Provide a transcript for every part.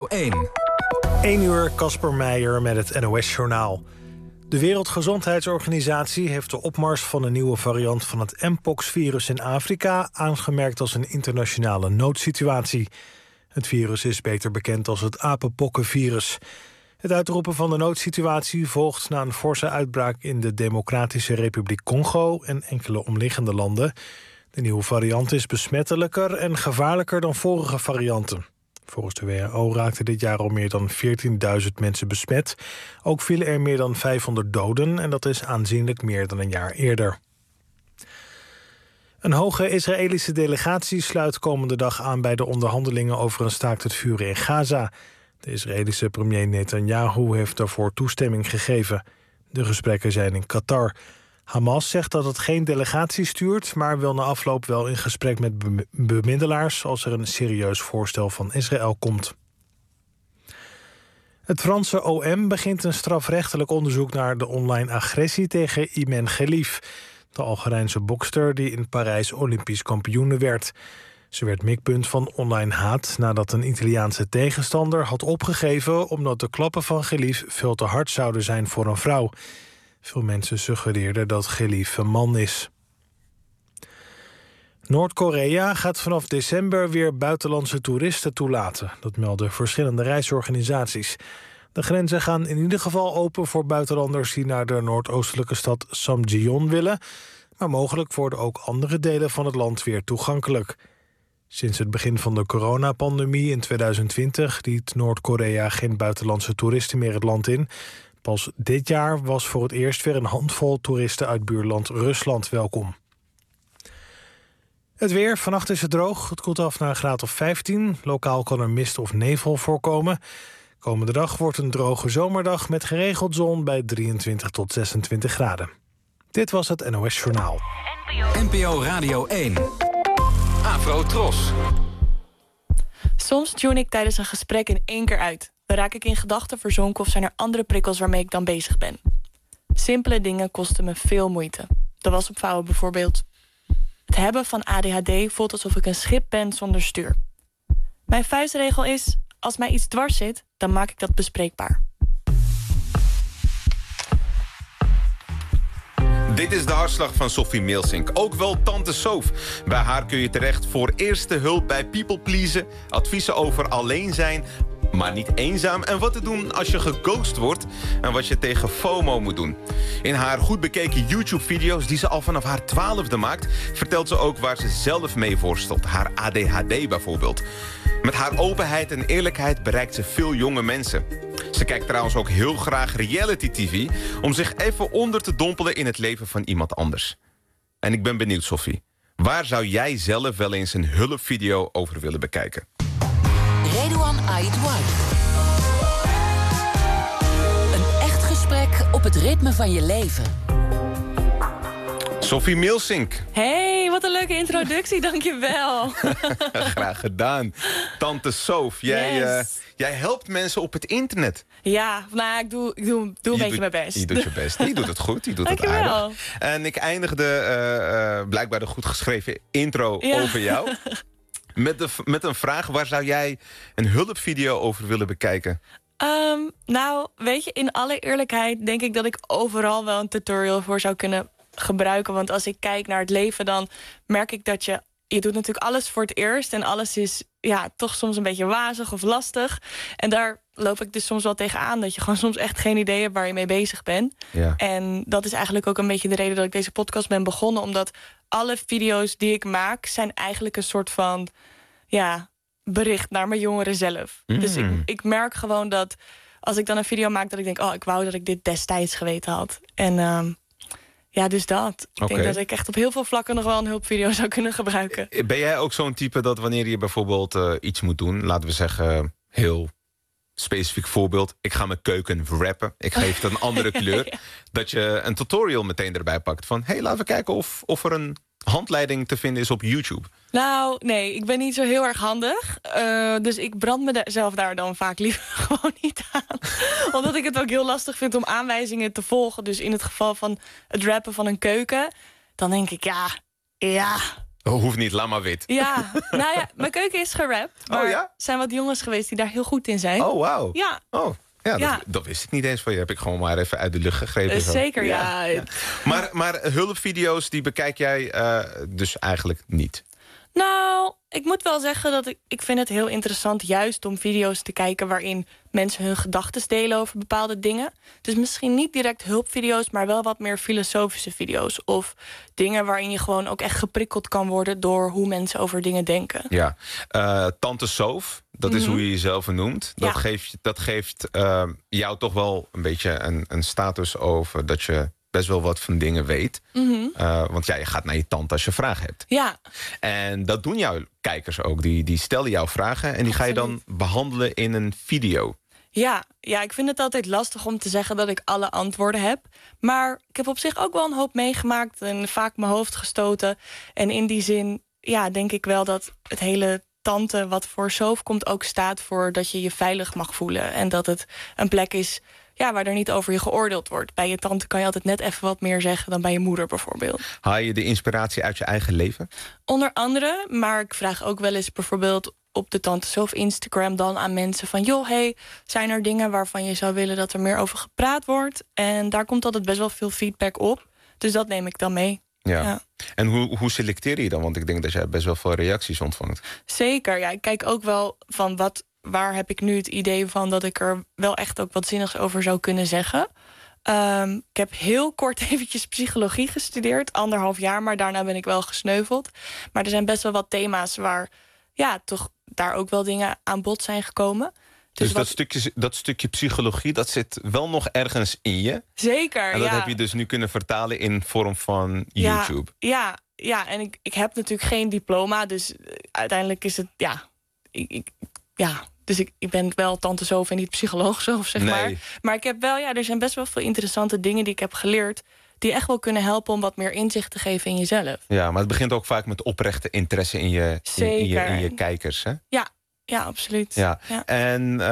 1. 1 uur, Casper Meijer met het NOS-journaal. De Wereldgezondheidsorganisatie heeft de opmars van een nieuwe variant van het Mpox-virus in Afrika aangemerkt als een internationale noodsituatie. Het virus is beter bekend als het apenpokkenvirus. Het uitroepen van de noodsituatie volgt na een forse uitbraak in de Democratische Republiek Congo en enkele omliggende landen. De nieuwe variant is besmettelijker en gevaarlijker dan vorige varianten. Volgens de WHO raakten dit jaar al meer dan 14.000 mensen besmet. Ook vielen er meer dan 500 doden en dat is aanzienlijk meer dan een jaar eerder. Een hoge Israëlische delegatie sluit komende dag aan bij de onderhandelingen over een staakt het vuren in Gaza. De Israëlische premier Netanyahu heeft daarvoor toestemming gegeven. De gesprekken zijn in Qatar. Hamas zegt dat het geen delegatie stuurt, maar wil na afloop wel in gesprek met bemiddelaars als er een serieus voorstel van Israël komt. Het Franse OM begint een strafrechtelijk onderzoek naar de online agressie tegen Imen Gelif, de Algerijnse bokster die in Parijs Olympisch kampioene werd. Ze werd mikpunt van online haat nadat een Italiaanse tegenstander had opgegeven omdat de klappen van Gelif veel te hard zouden zijn voor een vrouw. Veel mensen suggereerden dat Gelif een man is. Noord-Korea gaat vanaf december weer buitenlandse toeristen toelaten. Dat melden verschillende reisorganisaties. De grenzen gaan in ieder geval open voor buitenlanders die naar de noordoostelijke stad Samjeon willen. Maar mogelijk worden ook andere delen van het land weer toegankelijk. Sinds het begin van de coronapandemie in 2020 liet Noord-Korea geen buitenlandse toeristen meer het land in. Pas dit jaar was voor het eerst weer een handvol toeristen uit buurland Rusland welkom. Het weer, vannacht is het droog. Het koelt af naar een graad of 15. Lokaal kan er mist of nevel voorkomen. Komende dag wordt een droge zomerdag met geregeld zon bij 23 tot 26 graden. Dit was het NOS Journaal. NPO Radio 1. Afro Tros. Soms tune ik tijdens een gesprek in één keer uit. Dan raak ik in gedachten verzonken of zijn er andere prikkels waarmee ik dan bezig ben. Simpele dingen kosten me veel moeite. De was opvouwen bijvoorbeeld. Het hebben van ADHD voelt alsof ik een schip ben zonder stuur. Mijn vuistregel is, als mij iets dwars zit, dan maak ik dat bespreekbaar. Dit is de hartslag van Sophie Milsink, ook wel Tante Sof. Bij haar kun je terecht voor eerste hulp bij people pleasen, adviezen over alleen zijn, maar niet eenzaam, en wat te doen als je geghost wordt en wat je tegen FOMO moet doen. In haar goed bekeken YouTube-video's die ze al vanaf haar 12e maakt, vertelt ze ook waar ze zelf mee worstelt. Haar ADHD bijvoorbeeld. Met haar openheid en eerlijkheid bereikt ze veel jonge mensen. Ze kijkt trouwens ook heel graag reality-tv om zich even onder te dompelen in het leven van iemand anders. En ik ben benieuwd, Sophie. Waar zou jij zelf wel eens een hulpvideo over willen bekijken? Redouan Aïdouan. Een echt gesprek op het ritme van je leven. Sophie Milsink. Hey, wat een leuke introductie, dankjewel. Graag gedaan. Tante Sof, jij helpt mensen op het internet. Ja, nou, ik doe een beetje mijn best. Je doet je best. Je doet het goed, je doet het aardig. En ik eindigde blijkbaar de goed geschreven intro over jou. Met een vraag, waar zou jij een hulpvideo over willen bekijken? Nou, weet je, in alle eerlijkheid denk ik dat ik overal wel een tutorial voor zou kunnen gebruiken. Want als ik kijk naar het leven, dan merk ik dat je doet natuurlijk alles voor het eerst. En alles is toch soms een beetje wazig of lastig. En daar loop ik dus soms wel tegenaan. Dat je gewoon soms echt geen idee hebt waar je mee bezig bent. Ja. En dat is eigenlijk ook een beetje de reden dat ik deze podcast ben begonnen. Omdat alle video's die ik maak zijn eigenlijk een soort van bericht naar mijn jongeren zelf. Dus ik merk gewoon dat als ik dan een video maak, dat ik denk, ik wou dat ik dit destijds geweten had. En dus dat. Ik denk dat ik echt op heel veel vlakken nog wel een hulpvideo zou kunnen gebruiken. Ben jij ook zo'n type dat wanneer je bijvoorbeeld iets moet doen, laten we zeggen, heel specifiek voorbeeld, ik ga mijn keuken wrappen, ik geef het een andere kleur, dat je een tutorial meteen erbij pakt van, laten we kijken of er een handleiding te vinden is op YouTube? Nou, nee, ik ben niet zo heel erg handig. Dus ik brand mezelf daar dan vaak liever gewoon niet aan. Omdat ik het ook heel lastig vind om aanwijzingen te volgen. Dus in het geval van het rappen van een keuken, dan denk ik, Hoeft niet, laat maar wit. Ja, nou ja, mijn keuken is gerapt. Maar er zijn wat jongens geweest die daar heel goed in zijn. Oh, wauw. Ja. Oh. Ja, Ja. dat wist ik niet eens van je. Heb ik gewoon maar even uit de lucht gegrepen. Zo. Zeker, ja. Maar hulpvideo's, die bekijk jij dus eigenlijk niet? Nou, ik moet wel zeggen dat ik vind het heel interessant... juist om video's te kijken waarin mensen hun gedachten delen over bepaalde dingen. Dus misschien niet direct hulpvideo's, maar wel wat meer filosofische video's. Of dingen waarin je gewoon ook echt geprikkeld kan worden... door hoe mensen over dingen denken. Ja, Tante Soof, dat is hoe je jezelf noemt. Dat geeft jou toch wel een beetje een status over... dat je best wel wat van dingen weet. Want je gaat naar je tante als je vragen hebt. Ja. En dat doen jouw kijkers ook. Die stellen jou vragen en die ga je dan behandelen in een video. Ja, ik vind het altijd lastig om te zeggen dat ik alle antwoorden heb. Maar ik heb op zich ook wel een hoop meegemaakt en vaak mijn hoofd gestoten. En in die zin, denk ik wel dat het hele tante wat voor Soof komt ook staat voor dat je je veilig mag voelen. En dat het een plek is waar er niet over je geoordeeld wordt. Bij je tante kan je altijd net even wat meer zeggen dan bij je moeder bijvoorbeeld. Haal je de inspiratie uit je eigen leven? Onder andere, maar ik vraag ook wel eens bijvoorbeeld op de Tante Soof Instagram dan aan mensen van... joh, zijn er dingen waarvan je zou willen dat er meer over gepraat wordt? En daar komt altijd best wel veel feedback op. Dus dat neem ik dan mee. Ja. En hoe selecteer je dan? Want ik denk dat jij best wel veel reacties ontvangt. Zeker, ik kijk ook wel van waar heb ik nu het idee van... dat ik er wel echt ook wat zinnigs over zou kunnen zeggen. Ik heb heel kort eventjes psychologie gestudeerd. 1,5 jaar, maar daarna ben ik wel gesneuveld. Maar er zijn best wel wat thema's waar... toch daar ook wel dingen aan bod zijn gekomen. Dus dat stukje psychologie, dat zit wel nog ergens in je? Zeker, en dat heb je dus nu kunnen vertalen in vorm van YouTube? Ja, en ik heb natuurlijk geen diploma. Dus uiteindelijk is het, dus ik ben wel Tante Soof en niet psycholoog Soof, zeg maar. Maar ik heb wel, er zijn best wel veel interessante dingen die ik heb geleerd... die echt wel kunnen helpen om wat meer inzicht te geven in jezelf. Ja, maar het begint ook vaak met oprechte interesse in je kijkers, hè? Ja, absoluut. Ja. En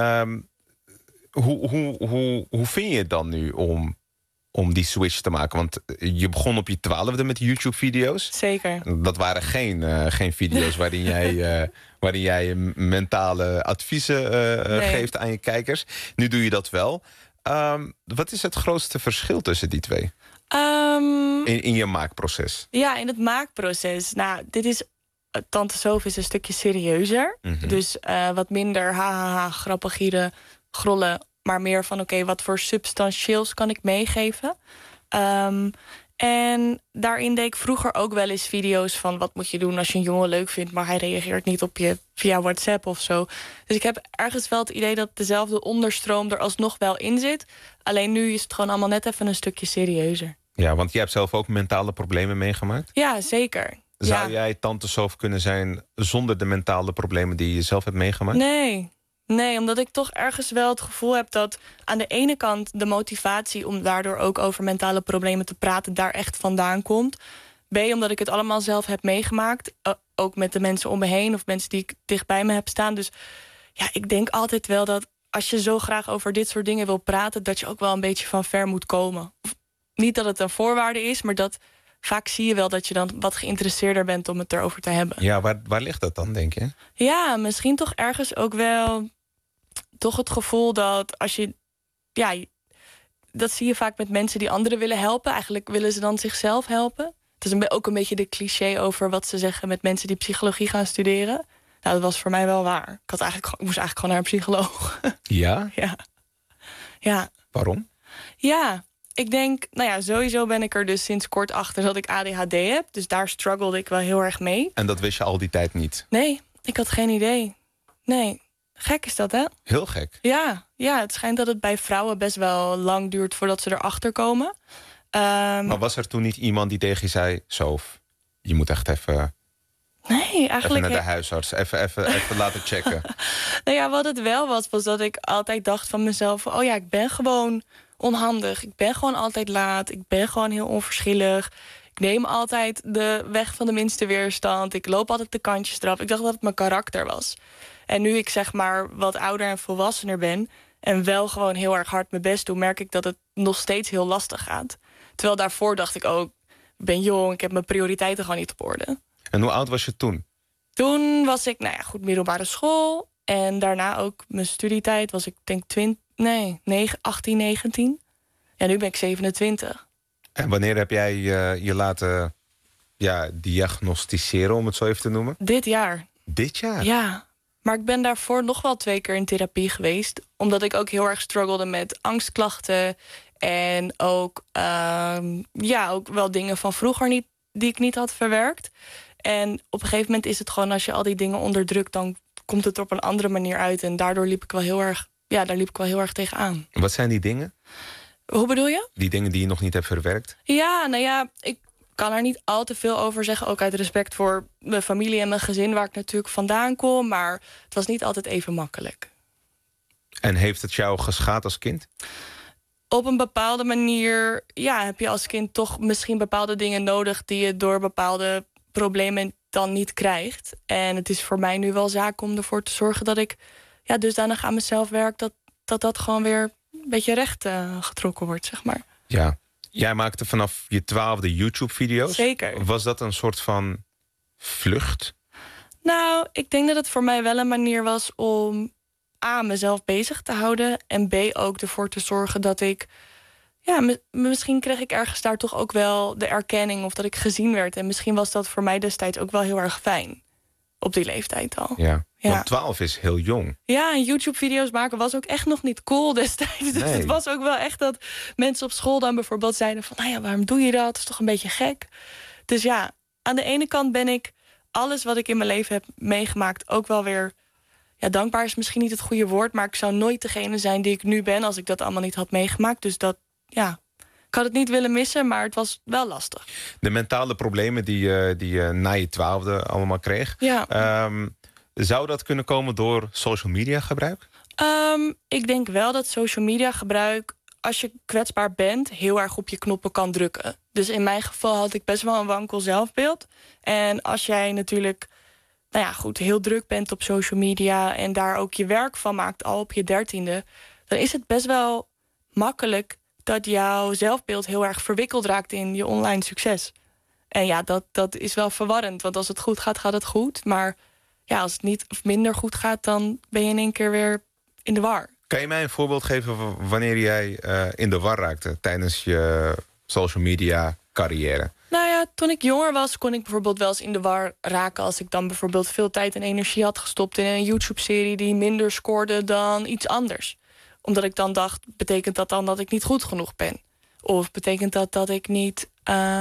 hoe vind je het dan nu om die switch te maken? Want je begon op je 12e met YouTube-video's. Zeker. Dat waren geen video's waarin jij mentale adviezen geeft aan je kijkers. Nu doe je dat wel. Wat is het grootste verschil tussen die twee? In je maakproces? Ja, in het maakproces. Nou, Tante Soof is een stukje serieuzer. Dus wat minder grappig gieren, grollen... maar meer van wat voor substantieels kan ik meegeven. En daarin deed ik vroeger ook wel eens video's van... wat moet je doen als je een jongen leuk vindt... maar hij reageert niet op je via WhatsApp of zo. Dus ik heb ergens wel het idee dat dezelfde onderstroom... er alsnog wel in zit. Alleen nu is het gewoon allemaal net even een stukje serieuzer. Ja, want jij hebt zelf ook mentale problemen meegemaakt? Ja, zeker. Zou jij Tante Soof kunnen zijn zonder de mentale problemen die je zelf hebt meegemaakt? Nee, omdat ik toch ergens wel het gevoel heb dat aan de ene kant de motivatie om daardoor ook over mentale problemen te praten daar echt vandaan komt. B, omdat ik het allemaal zelf heb meegemaakt. Ook met de mensen om me heen of mensen die ik dicht bij me heb staan. Dus ik denk altijd wel dat als je zo graag over dit soort dingen wil praten, dat je ook wel een beetje van ver moet komen. Niet dat het een voorwaarde is, maar dat vaak zie je wel dat je dan wat geïnteresseerder bent om het erover te hebben. Ja, waar ligt dat dan, denk je? Ja, misschien toch ergens ook wel toch het gevoel dat als je... dat zie je vaak met mensen die anderen willen helpen. Eigenlijk willen ze dan zichzelf helpen. Het is ook een beetje de cliché over wat ze zeggen met mensen die psychologie gaan studeren. Nou, dat was voor mij wel waar. Ik moest eigenlijk gewoon naar een psycholoog. Ja? Ja. Waarom? Ja, ik denk, sowieso ben ik er dus sinds kort achter dat ik ADHD heb. Dus daar struggelde ik wel heel erg mee. En dat wist je al die tijd niet? Nee, ik had geen idee. Nee. Gek is dat, hè? Heel gek. Ja, het schijnt dat het bij vrouwen best wel lang duurt voordat ze erachter komen. Maar was er toen niet iemand die tegen je zei... Soof, je moet echt even... Nee, eigenlijk... Even naar de huisarts, even laten checken. Wat het wel was dat ik altijd dacht van mezelf... ik ben gewoon onhandig. Ik ben gewoon altijd laat. Ik ben gewoon heel onverschillig. Ik neem altijd de weg van de minste weerstand. Ik loop altijd de kantjes eraf. Ik dacht dat het mijn karakter was. En nu ik zeg maar wat ouder en volwassener ben... en wel gewoon heel erg hard mijn best doe... merk ik dat het nog steeds heel lastig gaat. Terwijl daarvoor dacht ik ook... ik ben jong, ik heb mijn prioriteiten gewoon niet op orde. En hoe oud was je toen? Toen was ik, middelbare school. En daarna ook mijn studietijd was ik denk 18, 19. Ja, nu ben ik 27. En wanneer heb jij je laten diagnosticeren, om het zo even te noemen? Dit jaar. Dit jaar? Ja. Maar ik ben daarvoor nog wel 2 keer in therapie geweest. Omdat ik ook heel erg struggelde met angstklachten. En ook, ook wel dingen van vroeger die ik niet had verwerkt. En op een gegeven moment is het gewoon, als je al die dingen onderdrukt, dan komt het er op een andere manier uit. En daardoor liep ik wel heel erg tegenaan. Wat zijn die dingen? Hoe bedoel je? Die dingen die je nog niet hebt verwerkt? Ja, ik kan er niet al te veel over zeggen. Ook uit respect voor mijn familie en mijn gezin, waar ik natuurlijk vandaan kom. Maar het was niet altijd even makkelijk. En heeft het jou geschaad als kind? Op een bepaalde manier, heb je als kind toch misschien bepaalde dingen nodig die je door bepaalde problemen dan niet krijgt. En het is voor mij nu wel zaak om ervoor te zorgen dat ik dusdanig aan mezelf werk dat gewoon weer een beetje recht getrokken wordt, zeg maar. Ja. Jij maakte vanaf je 12e YouTube-video's. Zeker. Was dat een soort van vlucht? Nou, ik denk dat het voor mij wel een manier was om A, mezelf bezig te houden. En B, ook ervoor te zorgen dat ik... misschien kreeg ik ergens daar toch ook wel de erkenning, of dat ik gezien werd. En misschien was dat voor mij destijds ook wel heel erg fijn. Op die leeftijd al. Ja. Want 12 is heel jong. Ja, en YouTube-video's maken was ook echt nog niet cool destijds. Dus het was ook wel echt dat mensen op school dan bijvoorbeeld zeiden van... waarom doe je dat? Dat is toch een beetje gek? Dus ja, aan de ene kant ben ik alles wat ik in mijn leven heb meegemaakt ook wel weer... dankbaar is misschien niet het goede woord, maar ik zou nooit degene zijn die ik nu ben als ik dat allemaal niet had meegemaakt. Dus dat, ik had het niet willen missen, maar het was wel lastig. De mentale problemen die je na je 12e allemaal kreeg... zou dat kunnen komen door social media gebruik? Ik denk wel dat social media gebruik, als je kwetsbaar bent, heel erg op je knoppen kan drukken. Dus in mijn geval had ik best wel een wankel zelfbeeld. En als jij natuurlijk heel druk bent op social media en daar ook je werk van maakt al op je 13e... dan is het best wel makkelijk dat jouw zelfbeeld heel erg verwikkeld raakt in je online succes. En dat is wel verwarrend, want als het goed gaat, gaat het goed. Maar als het niet of minder goed gaat, dan ben je in één keer weer in de war. Kan je mij een voorbeeld geven wanneer jij in de war raakte tijdens je social media carrière? Toen ik jonger was, kon ik bijvoorbeeld wel eens in de war raken als ik dan bijvoorbeeld veel tijd en energie had gestopt in een YouTube-serie die minder scoorde dan iets anders. Omdat ik dan dacht, betekent dat dan dat ik niet goed genoeg ben? Of betekent dat ik niet...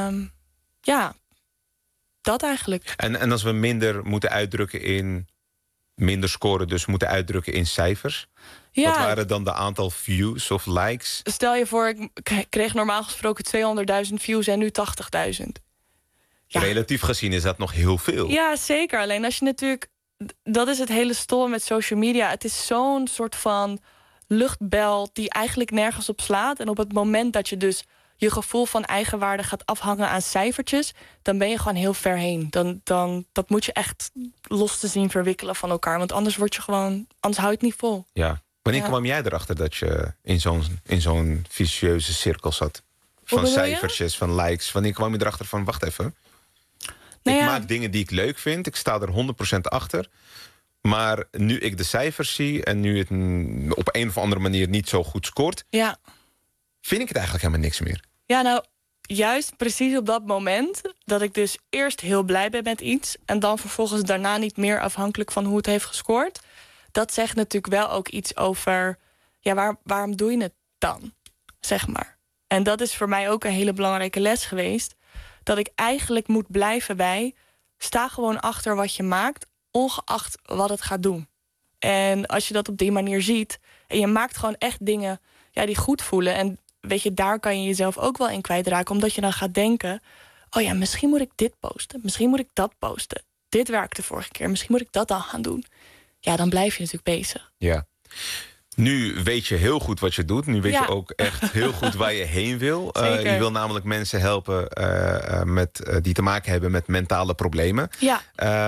dat eigenlijk. En als we minder moeten uitdrukken in... minder scoren, dus moeten uitdrukken in cijfers... Wat waren dan de aantal views of likes? Stel je voor, ik kreeg normaal gesproken 200.000 views en nu 80.000. Ja. Relatief gezien is dat nog heel veel. Ja, zeker. Alleen als je natuurlijk... Dat is het hele stomme met social media. Het is zo'n soort van luchtbel die eigenlijk nergens op slaat. En op het moment dat je dus je gevoel van eigenwaarde gaat afhangen aan cijfertjes... dan ben je gewoon heel ver heen. Dan dat moet je echt los te zien verwikkelen van elkaar. Want anders word je gewoon... Anders hou je het niet vol. Ja. Wanneer kwam jij erachter dat je in zo'n vicieuze cirkel zat? Van cijfertjes, van likes. Wanneer kwam je erachter van, wacht even... Ik maak dingen die ik leuk vind. Ik sta er 100% achter. Maar nu ik de cijfers zie... en nu het op een of andere manier niet zo goed scoort... vind ik het eigenlijk helemaal niks meer. Ja, juist precies op dat moment... dat ik dus eerst heel blij ben met iets... en dan vervolgens daarna niet meer afhankelijk van hoe het heeft gescoord... dat zegt natuurlijk wel ook iets over... waarom doe je het dan? Zeg maar. En dat is voor mij ook een hele belangrijke les geweest... dat ik eigenlijk moet blijven bij... sta gewoon achter wat je maakt... ongeacht wat het gaat doen. En als je dat op die manier ziet... en je maakt gewoon echt dingen die goed voelen... en weet je, daar kan je jezelf ook wel in kwijtraken... omdat je dan gaat denken... misschien moet ik dit posten, misschien moet ik dat posten. Dit werkte vorige keer, misschien moet ik dat dan gaan doen. Ja, dan blijf je natuurlijk bezig. Ja. Nu weet je heel goed wat je doet. Nu weet je ook echt heel goed waar je heen wil. Je wil namelijk mensen helpen die te maken hebben met mentale problemen. Ja.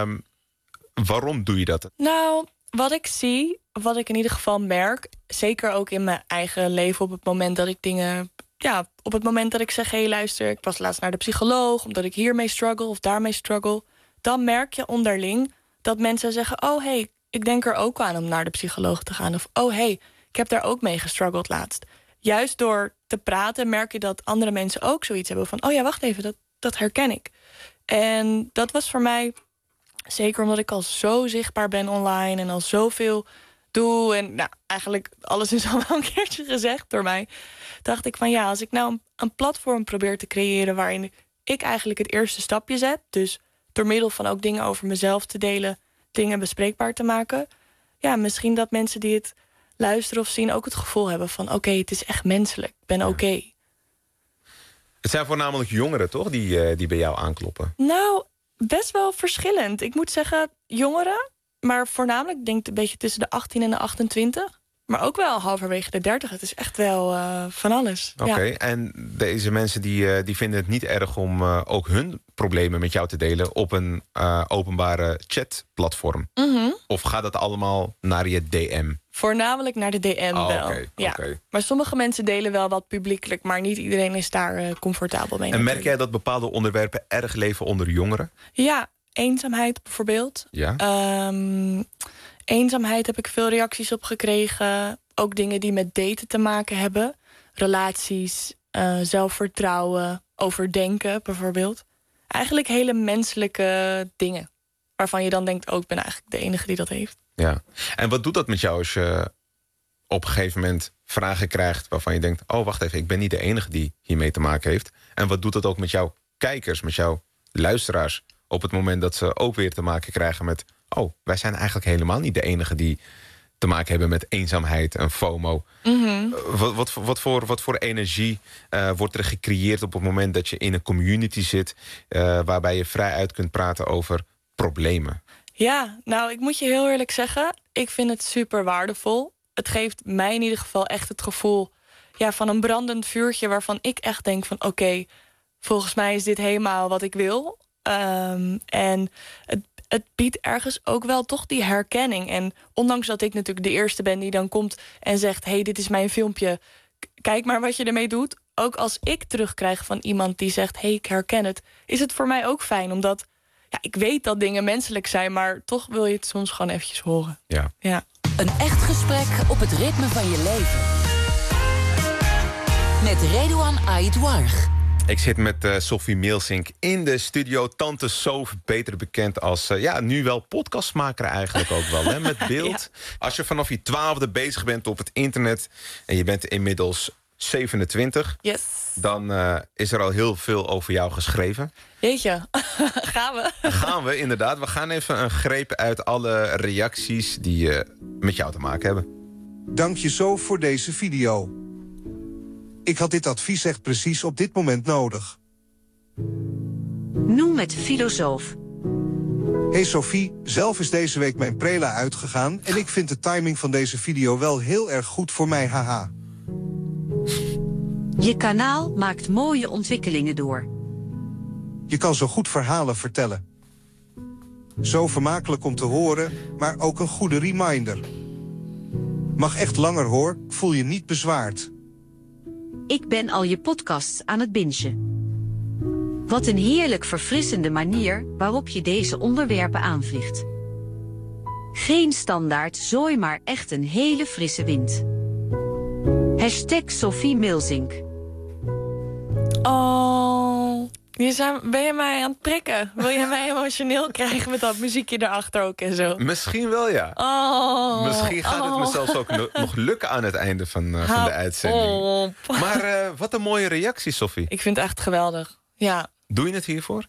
Waarom doe je dat? Nou, wat ik zie, wat ik in ieder geval merk... zeker ook in mijn eigen leven op het moment dat ik dingen... op het moment dat ik zeg, luister, ik was laatst naar de psycholoog... omdat ik hiermee struggle of daarmee struggle... dan merk je onderling dat mensen zeggen... oh, hey, ik denk er ook aan om naar de psycholoog te gaan. Of, oh, hey, ik heb daar ook mee gestruggeld laatst. Juist door te praten merk je dat andere mensen ook zoiets hebben van... oh ja, wacht even, dat herken ik. En dat was voor mij, zeker omdat ik al zo zichtbaar ben online... en al zoveel doe en eigenlijk alles is al wel een keertje gezegd door mij... dacht ik van als ik nou een platform probeer te creëren... waarin ik eigenlijk het eerste stapje zet... dus door middel van ook dingen over mezelf te delen... dingen bespreekbaar te maken... misschien dat mensen die het luisteren of zien ook het gevoel hebben van... oké, het is echt menselijk, ik ben oké. Het zijn voornamelijk jongeren, toch, die bij jou aankloppen? Nou, best wel verschillend. Ik moet zeggen, jongeren, maar voornamelijk... denk ik een beetje tussen de 18 en de 28... maar ook wel halverwege de 30. Het is echt wel van alles. Oké, en deze mensen die vinden het niet erg om ook hun problemen met jou te delen... op een openbare chatplatform? Mm-hmm. Of gaat dat allemaal naar je DM? Voornamelijk naar de DM wel. Okay. Maar sommige mensen delen wel wat publiekelijk... maar niet iedereen is daar comfortabel mee. En merk jij dat bepaalde onderwerpen erg leven onder jongeren? Ja, eenzaamheid bijvoorbeeld. Ja. Eenzaamheid heb ik veel reacties op gekregen. Ook dingen die met daten te maken hebben. Relaties, zelfvertrouwen, overdenken bijvoorbeeld. Eigenlijk hele menselijke dingen. Waarvan je dan denkt, ik ben eigenlijk de enige die dat heeft. Ja. En wat doet dat met jou als je op een gegeven moment vragen krijgt... waarvan je denkt, wacht even, ik ben niet de enige die hiermee te maken heeft. En wat doet dat ook met jouw kijkers, met jouw luisteraars... op het moment dat ze ook weer te maken krijgen met... wij zijn eigenlijk helemaal niet de enige die te maken hebben met eenzaamheid en FOMO. Mm-hmm. Wat voor energie wordt er gecreëerd op het moment dat je in een community zit... waarbij je vrij uit kunt praten over problemen? Ja, nou, ik moet je heel eerlijk zeggen... ik vind het super waardevol. Het geeft mij in ieder geval echt het gevoel... van een brandend vuurtje waarvan ik echt denk van... oké, volgens mij is dit helemaal wat ik wil... en het biedt ergens ook wel toch die herkenning. En ondanks dat ik natuurlijk de eerste ben die dan komt en zegt... hey, dit is mijn filmpje, kijk maar wat je ermee doet. Ook als ik terugkrijg van iemand die zegt... hey, ik herken het, is het voor mij ook fijn. Omdat ik weet dat dingen menselijk zijn... maar toch wil je het soms gewoon eventjes horen. Ja. Een echt gesprek op het ritme van je leven. Met Redouan Aïdouarch. Ik zit met Sophie Meelsink in de studio. Tante Sof, beter bekend als nu wel podcastmaker eigenlijk ook wel, hè, met beeld. Ja. Als je vanaf je 12e bezig bent op het internet... en je bent inmiddels 27... Yes. Dan is er al heel veel over jou geschreven. Jeetje, gaan we? Gaan we, inderdaad. We gaan even een greep uit alle reacties die met jou te maken hebben. Dank je zo voor deze video. Ik had dit advies echt precies op dit moment nodig. Noem het filosoof. Hey Sophie, zelf is deze week mijn prela uitgegaan... en ik vind de timing van deze video wel heel erg goed voor mij, haha. Je kanaal maakt mooie ontwikkelingen door. Je kan zo goed verhalen vertellen. Zo vermakelijk om te horen, maar ook een goede reminder. Mag echt langer hoor, voel je niet bezwaard. Ik ben al je podcasts aan het bingen. Wat een heerlijk verfrissende manier waarop je deze onderwerpen aanvliegt. Geen standaard zooi, maar echt een hele frisse wind. Sophie Meelsink. Oh, ben je mij aan het prikken? Wil je mij emotioneel krijgen met dat muziekje erachter ook en zo? Misschien wel, ja. Oh, misschien gaat het me zelfs ook nog lukken aan het einde van de uitzending. Op. Maar wat een mooie reactie, Sophie. Ik vind het echt geweldig, ja. Doe je het hiervoor?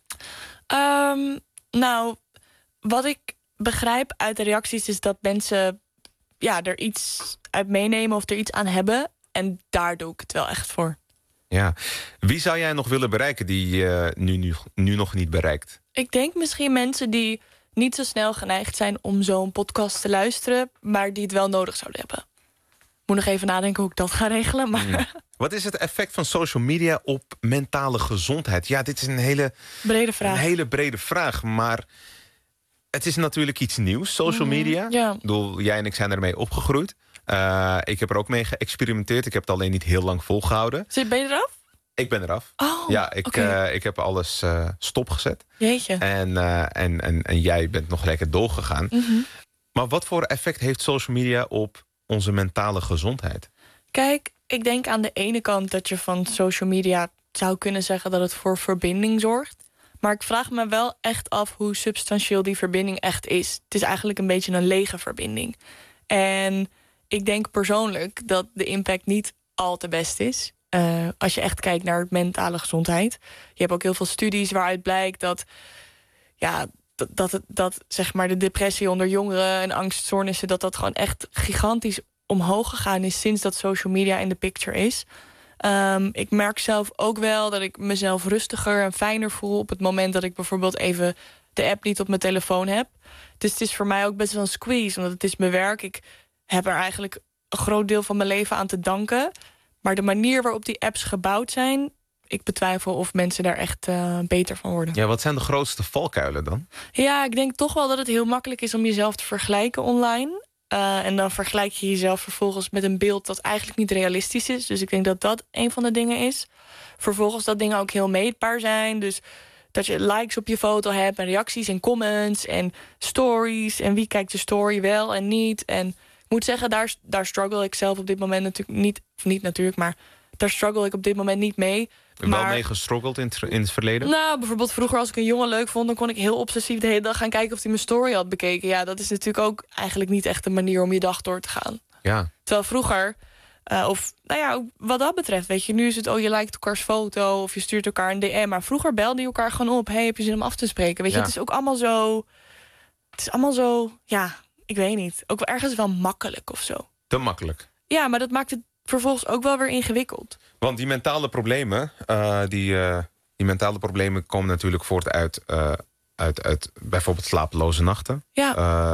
Nou, wat ik begrijp uit de reacties is dat mensen er iets uit meenemen of er iets aan hebben. En daar doe ik het wel echt voor. Ja. Wie zou jij nog willen bereiken die je nu nog niet bereikt? Ik denk misschien mensen die niet zo snel geneigd zijn om zo'n podcast te luisteren, maar die het wel nodig zouden hebben. Moet nog even nadenken hoe ik dat ga regelen. Maar Wat is het effect van social media op mentale gezondheid? Ja, dit is een hele brede vraag. Maar het is natuurlijk iets nieuws, social media. Ja. Ik bedoel, jij en ik zijn ermee opgegroeid. Ik heb er ook mee geëxperimenteerd. Ik heb het alleen niet heel lang volgehouden. Ben je eraf? Ik ben eraf. Oh, Ja, oké. ik heb alles stopgezet. Jeetje. En jij bent nog lekker doorgegaan. Maar wat voor effect heeft social media op onze mentale gezondheid? Kijk, ik denk aan de ene kant dat je van social media zou kunnen zeggen dat het voor verbinding zorgt. Maar ik vraag me wel echt af hoe substantieel die verbinding echt is. Het is eigenlijk een beetje een lege verbinding. En ik denk persoonlijk dat de impact niet al te best is. Als je echt kijkt naar mentale gezondheid. Je hebt ook heel veel studies waaruit blijkt dat dat zeg maar de depressie onder jongeren en angststoornissen, dat gewoon echt gigantisch omhoog gegaan is sinds dat social media in de picture is. Ik merk zelf ook wel dat ik mezelf rustiger en fijner voel op het moment dat ik bijvoorbeeld even de app niet op mijn telefoon heb. Dus het is voor mij ook best wel een squeeze, want het is mijn werk. Ik heb er eigenlijk een groot deel van mijn leven aan te danken. Maar de manier waarop die apps gebouwd zijn, ik betwijfel of mensen daar echt beter van worden. Ja, wat zijn de grootste valkuilen dan? Ja, ik denk toch wel dat het heel makkelijk is om jezelf te vergelijken online. En dan vergelijk je jezelf vervolgens met een beeld dat eigenlijk niet realistisch is. Dus ik denk dat dat een van de dingen is. Vervolgens dat dingen ook heel meetbaar zijn. Dus dat je likes op je foto hebt en reacties en comments en stories. En wie kijkt je story wel en niet. En ik moet zeggen, daar struggle ik zelf op dit moment natuurlijk niet. Of niet natuurlijk, maar daar struggle ik op dit moment niet mee. Wel mee gestruggeld in het verleden? Nou, bijvoorbeeld vroeger als ik een jongen leuk vond, dan kon ik heel obsessief de hele dag gaan kijken of hij mijn story had bekeken. Ja, dat is natuurlijk ook eigenlijk niet echt een manier om je dag door te gaan. Ja. Terwijl vroeger, wat dat betreft, weet je, nu is het, je liked elkaars foto of je stuurt elkaar een DM. Maar vroeger belde je elkaar gewoon op. Hey, heb je zin om af te spreken? Weet je, het is ook allemaal zo. Het is allemaal zo, ja, ik weet niet. Ook wel ergens wel makkelijk of zo. Te makkelijk. Ja, maar dat maakt het vervolgens ook wel weer ingewikkeld. Want die mentale problemen, die mentale problemen komen natuurlijk voort uit bijvoorbeeld slapeloze nachten. Ja.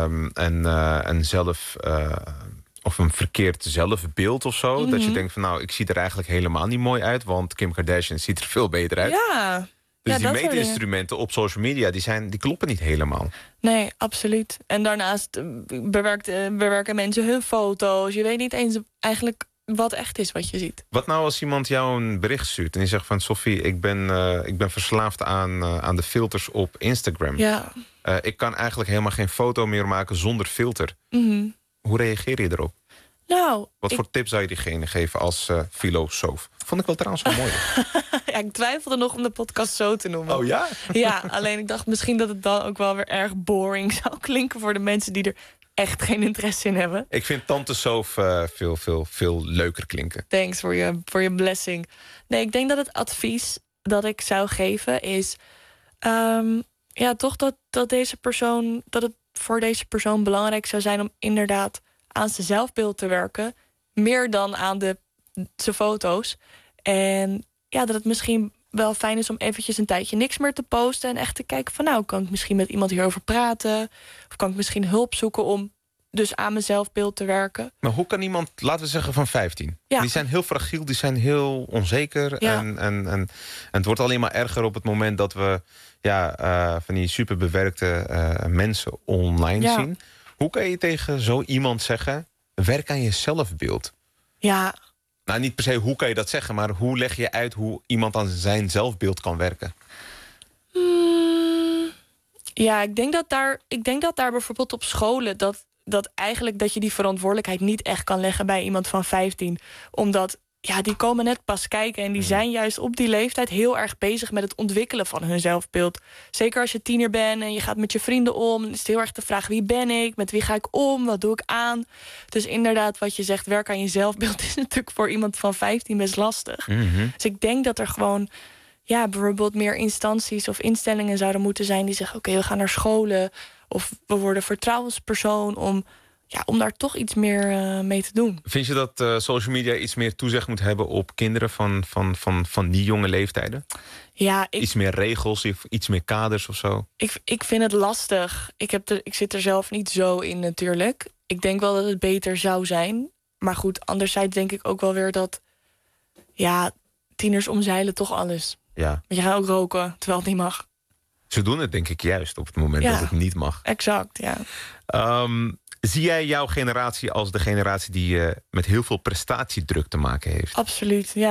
En zelf, of een verkeerd zelfbeeld of zo. Dat je denkt van nou, ik zie er eigenlijk helemaal niet mooi uit, want Kim Kardashian ziet er veel beter uit. Ja. Dus die meetinstrumenten op social media, die kloppen niet helemaal. Nee, absoluut. En daarnaast bewerken mensen hun foto's. Je weet niet eens eigenlijk wat echt is wat je ziet. Wat nou als iemand jou een bericht stuurt en die zegt van Sophie, ik ben verslaafd aan de filters op Instagram. Ja. Ik kan eigenlijk helemaal geen foto meer maken zonder filter. Hoe reageer je erop? Nou, wat voor tips zou je diegene geven als filosoof? Vond ik wel trouwens wel mooi. Ja, ik twijfelde nog om de podcast zo te noemen. Oh ja? Ja, alleen ik dacht misschien dat het dan ook wel weer erg boring zou klinken voor de mensen die er echt geen interesse in hebben. Ik vind Tante Soof veel leuker klinken. Thanks voor je blessing. Nee, ik denk dat het advies dat ik zou geven is toch dat het voor deze persoon belangrijk zou zijn om inderdaad aan zijn zelfbeeld te werken, meer dan aan zijn foto's. En ja, dat het misschien wel fijn is om eventjes een tijdje niks meer te posten en echt te kijken van nou, kan ik misschien met iemand hierover praten? Of kan ik misschien hulp zoeken om dus aan mijn zelfbeeld te werken? Maar hoe kan iemand, laten we zeggen van 15... Ja. Die zijn heel fragiel, die zijn heel onzeker. Ja. En het wordt alleen maar erger op het moment dat we van die superbewerkte mensen online zien. Hoe kan je tegen zo iemand zeggen, werk aan je zelfbeeld? Ja. Nou, niet per se hoe kan je dat zeggen, maar hoe leg je uit hoe iemand aan zijn zelfbeeld kan werken? Ja, ik denk dat daar bijvoorbeeld op scholen dat eigenlijk dat je die verantwoordelijkheid niet echt kan leggen bij iemand van 15. Omdat die komen net pas kijken en die zijn juist op die leeftijd heel erg bezig met het ontwikkelen van hun zelfbeeld. Zeker als je tiener bent en je gaat met je vrienden om, dan is het heel erg de vraag wie ben ik, met wie ga ik om, wat doe ik aan. Dus inderdaad wat je zegt, werk aan je zelfbeeld is natuurlijk voor iemand van 15 best lastig. Dus ik denk dat er gewoon bijvoorbeeld meer instanties of instellingen zouden moeten zijn die zeggen oké, we gaan naar scholen of we worden vertrouwenspersoon om daar toch iets meer mee te doen. Vind je dat social media iets meer toezicht moet hebben op kinderen van die jonge leeftijden? Ja, iets meer regels, iets meer kaders of zo? Ik vind het lastig. Ik zit er zelf niet zo in natuurlijk. Ik denk wel dat het beter zou zijn. Maar goed, anderzijds denk ik ook wel weer dat tieners omzeilen toch alles. Ja. Want je gaat ook roken, terwijl het niet mag. Ze doen het denk ik juist op het moment dat het niet mag. Exact, ja. Zie jij jouw generatie als de generatie die met heel veel prestatiedruk te maken heeft? Absoluut, ja.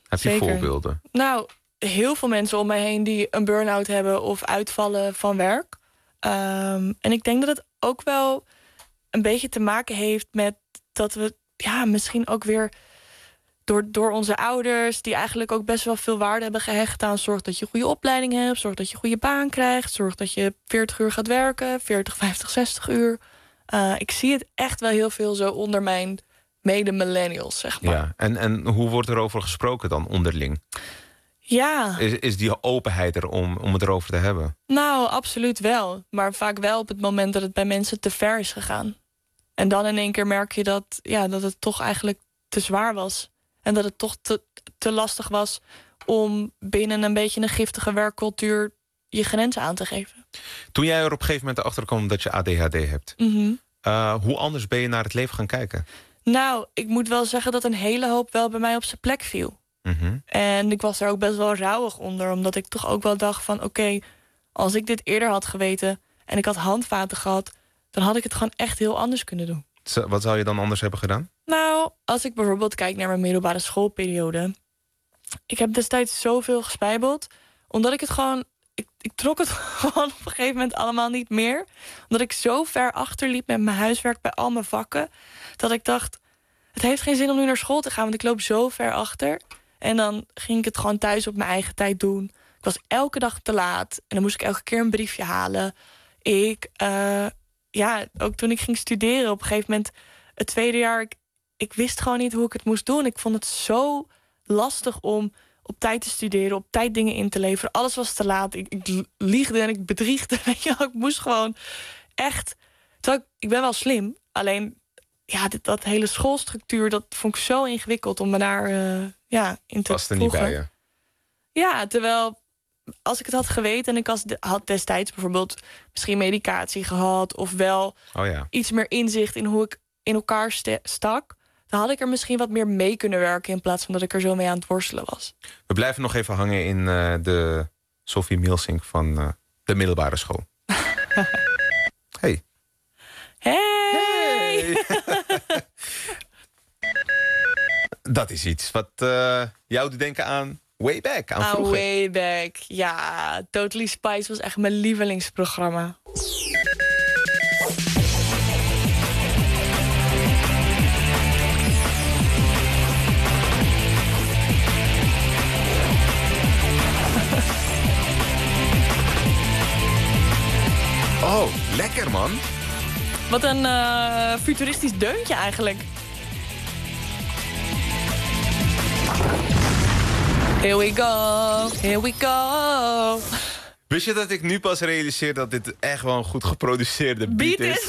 Heb je Zeker. voorbeelden? Nou, heel veel mensen om mij heen die een burn-out hebben of uitvallen van werk. En ik denk dat het ook wel een beetje te maken heeft met dat we misschien ook weer door onze ouders, die eigenlijk ook best wel veel waarde hebben gehecht aan zorg dat je een goede opleiding hebt, zorg dat je een goede baan krijgt, zorg dat je 40 uur gaat werken, 40, 50, 60 uur. Ik zie het echt wel heel veel zo onder mijn mede-millennials, zeg maar. Ja. En hoe wordt er over gesproken dan onderling? Ja, Is die openheid er om het erover te hebben? nou, absoluut wel. Maar vaak wel op het moment dat het bij mensen te ver is gegaan. En dan in één keer merk je dat het toch eigenlijk te zwaar was. En dat het toch te lastig was om binnen een beetje een giftige werkcultuur je grenzen aan te geven. Toen jij er op een gegeven moment achter kwam dat je ADHD hebt, hoe anders ben je naar het leven gaan kijken? Nou, ik moet wel zeggen dat een hele hoop wel bij mij op zijn plek viel. En ik was er ook best wel rouwig onder, omdat ik toch ook wel dacht van oké, als ik dit eerder had geweten en ik had handvaten gehad, dan had ik het gewoon echt heel anders kunnen doen. Wat zou je dan anders hebben gedaan? Nou, als ik bijvoorbeeld kijk naar mijn middelbare schoolperiode. Ik heb destijds zoveel gespijbeld, omdat ik het gewoon... Ik trok het gewoon op een gegeven moment allemaal niet meer. Omdat ik zo ver achterliep met mijn huiswerk bij al mijn vakken, dat ik dacht, het heeft geen zin om nu naar school te gaan, want ik loop zo ver achter. En dan ging ik het gewoon thuis op mijn eigen tijd doen. Ik was elke dag te laat en dan moest ik elke keer een briefje halen. Ook toen ik ging studeren op een gegeven moment, het tweede jaar, ik wist gewoon niet hoe ik het moest doen. Ik vond het zo lastig om op tijd te studeren, op tijd dingen in te leveren. Alles was te laat. Ik liegde en ik bedriegde. Weet je wel. Ik moest gewoon echt... Ik ben wel slim, alleen dat hele schoolstructuur, dat vond ik zo ingewikkeld om me daar in te Was er niet bij je? Ja, terwijl als ik het had geweten en ik had destijds bijvoorbeeld misschien medicatie gehad of wel iets meer inzicht in hoe ik in elkaar stak, dan had ik er misschien wat meer mee kunnen werken in plaats van dat ik er zo mee aan het worstelen was. We blijven nog even hangen in de Sophie Milsink van de middelbare school. Hey. Hey! Dat is iets wat jou doet denken aan Way Back. Aan vroeger. Way Back. Ja, Totally Spice was echt mijn lievelingsprogramma. Oh, lekker man. Wat een futuristisch deuntje eigenlijk. Here we go, here we go. Wist je dat ik nu pas realiseer dat dit echt wel een goed geproduceerde beat is?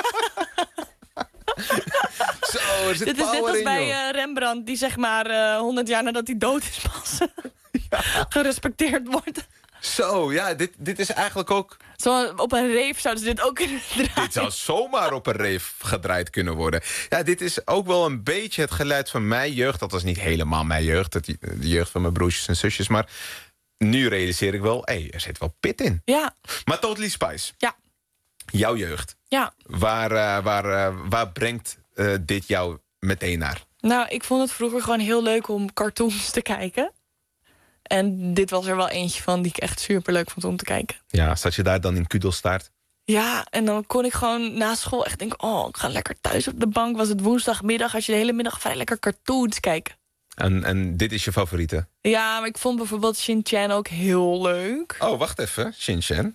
Zo, er zit dit is net power als in, bij joh. Rembrandt, die zeg maar 100 jaar nadat hij dood is pas gerespecteerd wordt. Zo, ja, dit is eigenlijk ook... Zo op een reef zouden ze dit ook kunnen draaien. Dit zou zomaar op een reef gedraaid kunnen worden. Ja, dit is ook wel een beetje het geluid van mijn jeugd. Dat was niet helemaal mijn jeugd, de jeugd van mijn broertjes en zusjes. Maar nu realiseer ik wel, er zit wel pit in. Ja. Maar Totally Spice. Ja. Jouw jeugd. Ja. Waar brengt dit jou meteen naar? Nou, ik vond het vroeger gewoon heel leuk om cartoons te kijken. En dit was er wel eentje van die ik echt superleuk vond om te kijken. Ja, zat je daar dan in kudelstaart? Ja, en dan kon ik gewoon na school echt denken, ik ga lekker thuis op de bank. Was het woensdagmiddag, had je de hele middag vrij lekker cartoons kijken. En dit is je favoriete? Ja, maar ik vond bijvoorbeeld Shin-Chan ook heel leuk. Oh, wacht even. Shin-Chan.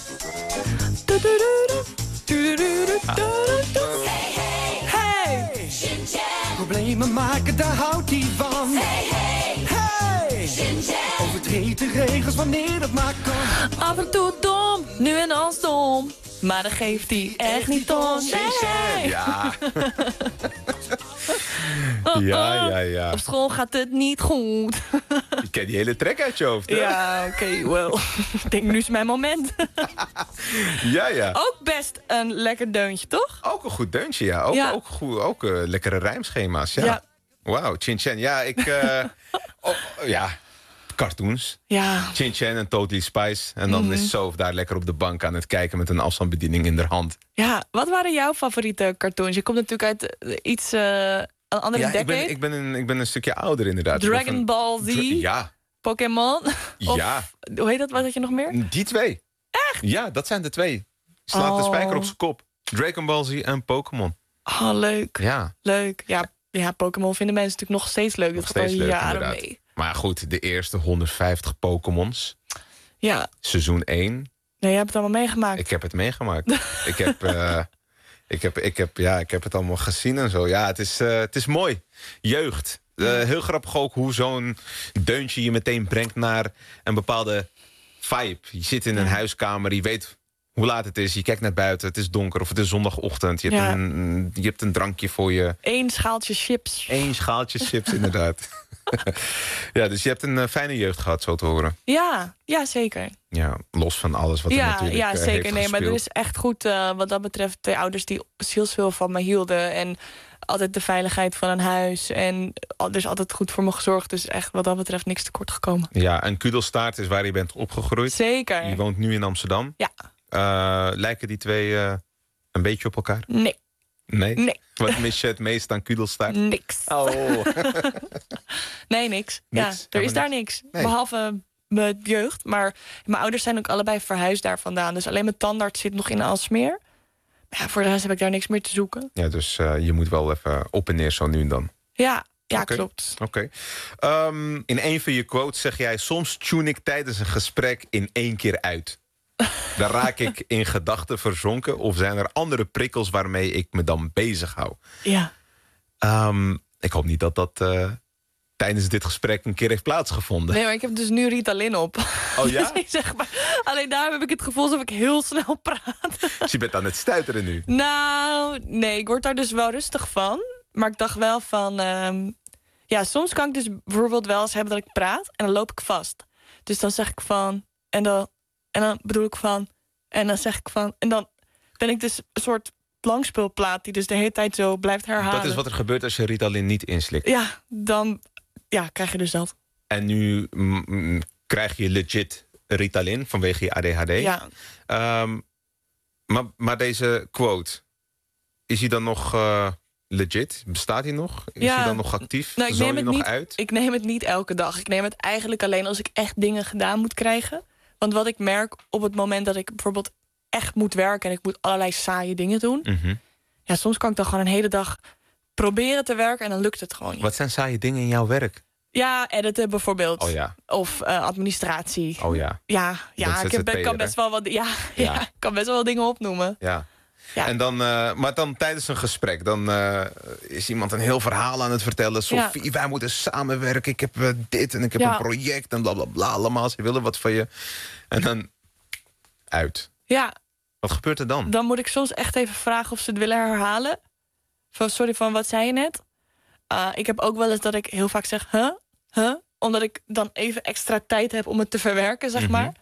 Hey! Problemen maken, daar houdt hij van. Hey! Overtreed de regels wanneer dat maar kan. Af en toe dom, nu en dan stom. Maar dat geeft hij echt niet om. Nee. Ja. Ja. Op school gaat het niet goed. Je kent die hele track uit je hoofd, hè? Ja, oké, wel. Ik denk, nu is mijn moment. Ja. Ook best een lekker deuntje, toch? Ook een goed deuntje, ja. Ook lekkere rijmschema's, ja. Ja. Wauw, Chin-Chan. Ja, cartoons. Ja. Chin-Chan en Totally Spice. En dan is Soph daar lekker op de bank aan het kijken met een afstandsbediening in haar hand. Ja, wat waren jouw favoriete cartoons? Je komt natuurlijk uit iets een andere decade. Ik ben een stukje ouder inderdaad. Dragon Ball Z. Ja. Pokémon. Ja. Hoe heet dat? Wat had je nog meer? Die twee. Echt? Ja, dat zijn de twee. Slaat de spijker op zijn kop. Dragon Ball Z en Pokémon. Oh, leuk. Ja. Leuk. Ja, Pokémon vinden mensen natuurlijk nog steeds leuk. Dat gaat al jaren inderdaad. mee. Maar goed, de eerste 150 Pokémons. Ja. Seizoen 1. Nee, je hebt het allemaal meegemaakt. Ik heb het meegemaakt. ik heb het allemaal gezien en zo. Ja, het is mooi. Jeugd. Heel grappig ook hoe zo'n deuntje je meteen brengt naar een bepaalde vibe. Je zit in een huiskamer, je weet hoe laat het is. Je kijkt naar buiten, het is donker of het is zondagochtend. Je hebt een drankje voor je. 1 schaaltje chips. 1 schaaltje chips, inderdaad. Ja, dus je hebt een fijne jeugd gehad, zo te horen. Ja, zeker. Ja, los van alles wat er natuurlijk Ja, zeker. heeft Nee, gespeeld. maar er is echt goed wat dat betreft 2 ouders die zielsveel van me hielden. En altijd de veiligheid van een huis. En er is altijd goed voor me gezorgd. Dus echt wat dat betreft niks tekort gekomen. Ja, en Kudelstaart is waar je bent opgegroeid. Zeker. Je woont nu in Amsterdam. Ja. Lijken die twee een beetje op elkaar? Nee. Nee? Wat mis je het meest aan Kudelstaart? Niks. Oh. Nee, niks. Niks? Ja, er is daar niks. Nee. Behalve mijn jeugd. Maar mijn ouders zijn ook allebei verhuisd daar vandaan. Dus alleen mijn tandarts zit nog in Aalsmeer. Ja, voor de rest heb ik daar niks meer te zoeken. Ja, dus je moet wel even op en neer zo nu en dan. Ja, Oké. klopt. Oké. In een van je quotes zeg jij: soms tune ik tijdens een gesprek in 1 keer uit. Daar raak ik in gedachten verzonken. Of zijn er andere prikkels waarmee ik me dan bezig hou? Ja. Ik hoop niet dat dat tijdens dit gesprek een keer heeft plaatsgevonden. Nee, maar ik heb dus nu Ritalin op. Oh ja? Dus zeg maar, alleen daar heb ik het gevoel alsof ik heel snel praat. Dus je bent aan het stuiteren nu. Nou, nee, ik word daar dus wel rustig van. Maar ik dacht wel van... soms kan ik dus bijvoorbeeld wel eens hebben dat ik praat... en dan loop ik vast. Dus dan zeg ik van... En dan bedoel ik van... En dan zeg ik van... En dan ben ik dus een soort langspeelplaat... die dus de hele tijd zo blijft herhalen. Dat is wat er gebeurt als je Ritalin niet inslikt. Ja, dan krijg je dus dat. En nu krijg je legit Ritalin vanwege je ADHD. Ja. Maar deze quote... Is hij dan nog legit? Bestaat hij nog? Is hij dan nog actief? Nou, Zoon je nog uit? Ik neem het niet elke dag. Ik neem het eigenlijk alleen als ik echt dingen gedaan moet krijgen. Want wat ik merk op het moment dat ik bijvoorbeeld echt moet werken... en ik moet allerlei saaie dingen doen... Ja, soms kan ik dan gewoon een hele dag proberen te werken... en dan lukt het gewoon niet. Wat zijn saaie dingen in jouw werk? Ja, editen bijvoorbeeld. Oh ja. Of administratie. Oh ja. Ja, ik kan best wel wat... ik kan best wel wat dingen opnoemen. Ja. Ja. En dan, maar dan tijdens een gesprek, dan is iemand een heel verhaal aan het vertellen. Sophie, wij moeten samenwerken. Ik heb dit en ik heb een project en blablabla. Allemaal, ze willen wat van je. En dan uit. Ja. Wat gebeurt er dan? Dan moet ik soms echt even vragen of ze het willen herhalen. Van wat zei je net? Ik heb ook wel eens dat ik heel vaak zeg, huh? Omdat ik dan even extra tijd heb om het te verwerken, zeg maar.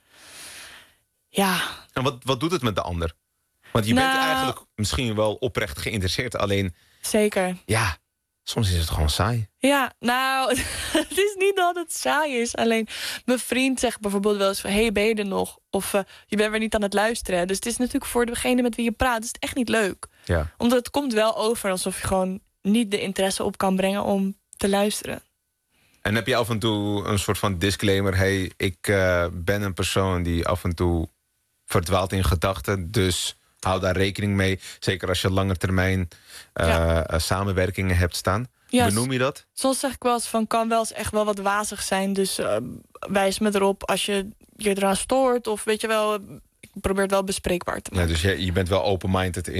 Ja. En wat doet het met de ander? Want je bent eigenlijk misschien wel oprecht geïnteresseerd. Alleen, zeker. Ja, soms is het gewoon saai. Ja, nou, het is niet dat het saai is. Alleen, mijn vriend zegt bijvoorbeeld wel eens van... hey, ben je er nog? Of je bent weer niet aan het luisteren. Dus het is natuurlijk voor degene met wie je praat... is het echt niet leuk. Ja. Omdat het komt wel over alsof je gewoon niet de interesse op kan brengen... om te luisteren. En heb je af en toe een soort van disclaimer... hey, ik ben een persoon die af en toe verdwaalt in gedachten... dus hou daar rekening mee. Zeker als je langetermijn samenwerkingen hebt staan. Ja, benoem je dat? Soms zeg ik wel eens van, kan wel eens echt wel wat wazig zijn. Dus wijs me erop als je eraan stoort. Of weet je wel, ik probeer het wel bespreekbaar te maken. Ja, dus je bent wel open-minded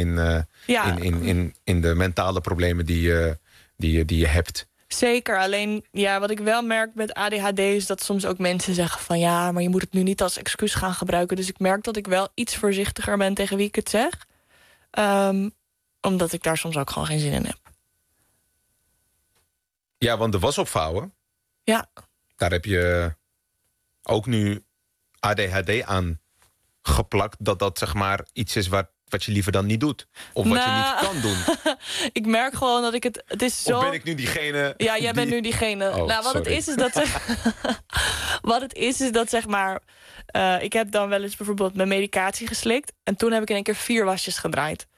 in de mentale problemen die je hebt. Zeker, alleen wat ik wel merk met ADHD is dat soms ook mensen zeggen van... ja, maar je moet het nu niet als excuus gaan gebruiken. Dus ik merk dat ik wel iets voorzichtiger ben tegen wie ik het zeg. Omdat ik daar soms ook gewoon geen zin in heb. Ja, want de was opvouwen. Ja. Daar heb je ook nu ADHD aan geplakt. Dat zeg maar iets is wat je liever dan niet doet. Of wat je niet kan doen. Ik merk gewoon dat ik het is zo... Of ben ik nu diegene... Ja, jij bent nu diegene. Oh, nou, wat het is dat... wat het is dat zeg maar... ik heb dan wel eens bijvoorbeeld mijn medicatie geslikt. En toen heb ik in één keer 4 wasjes gedraaid.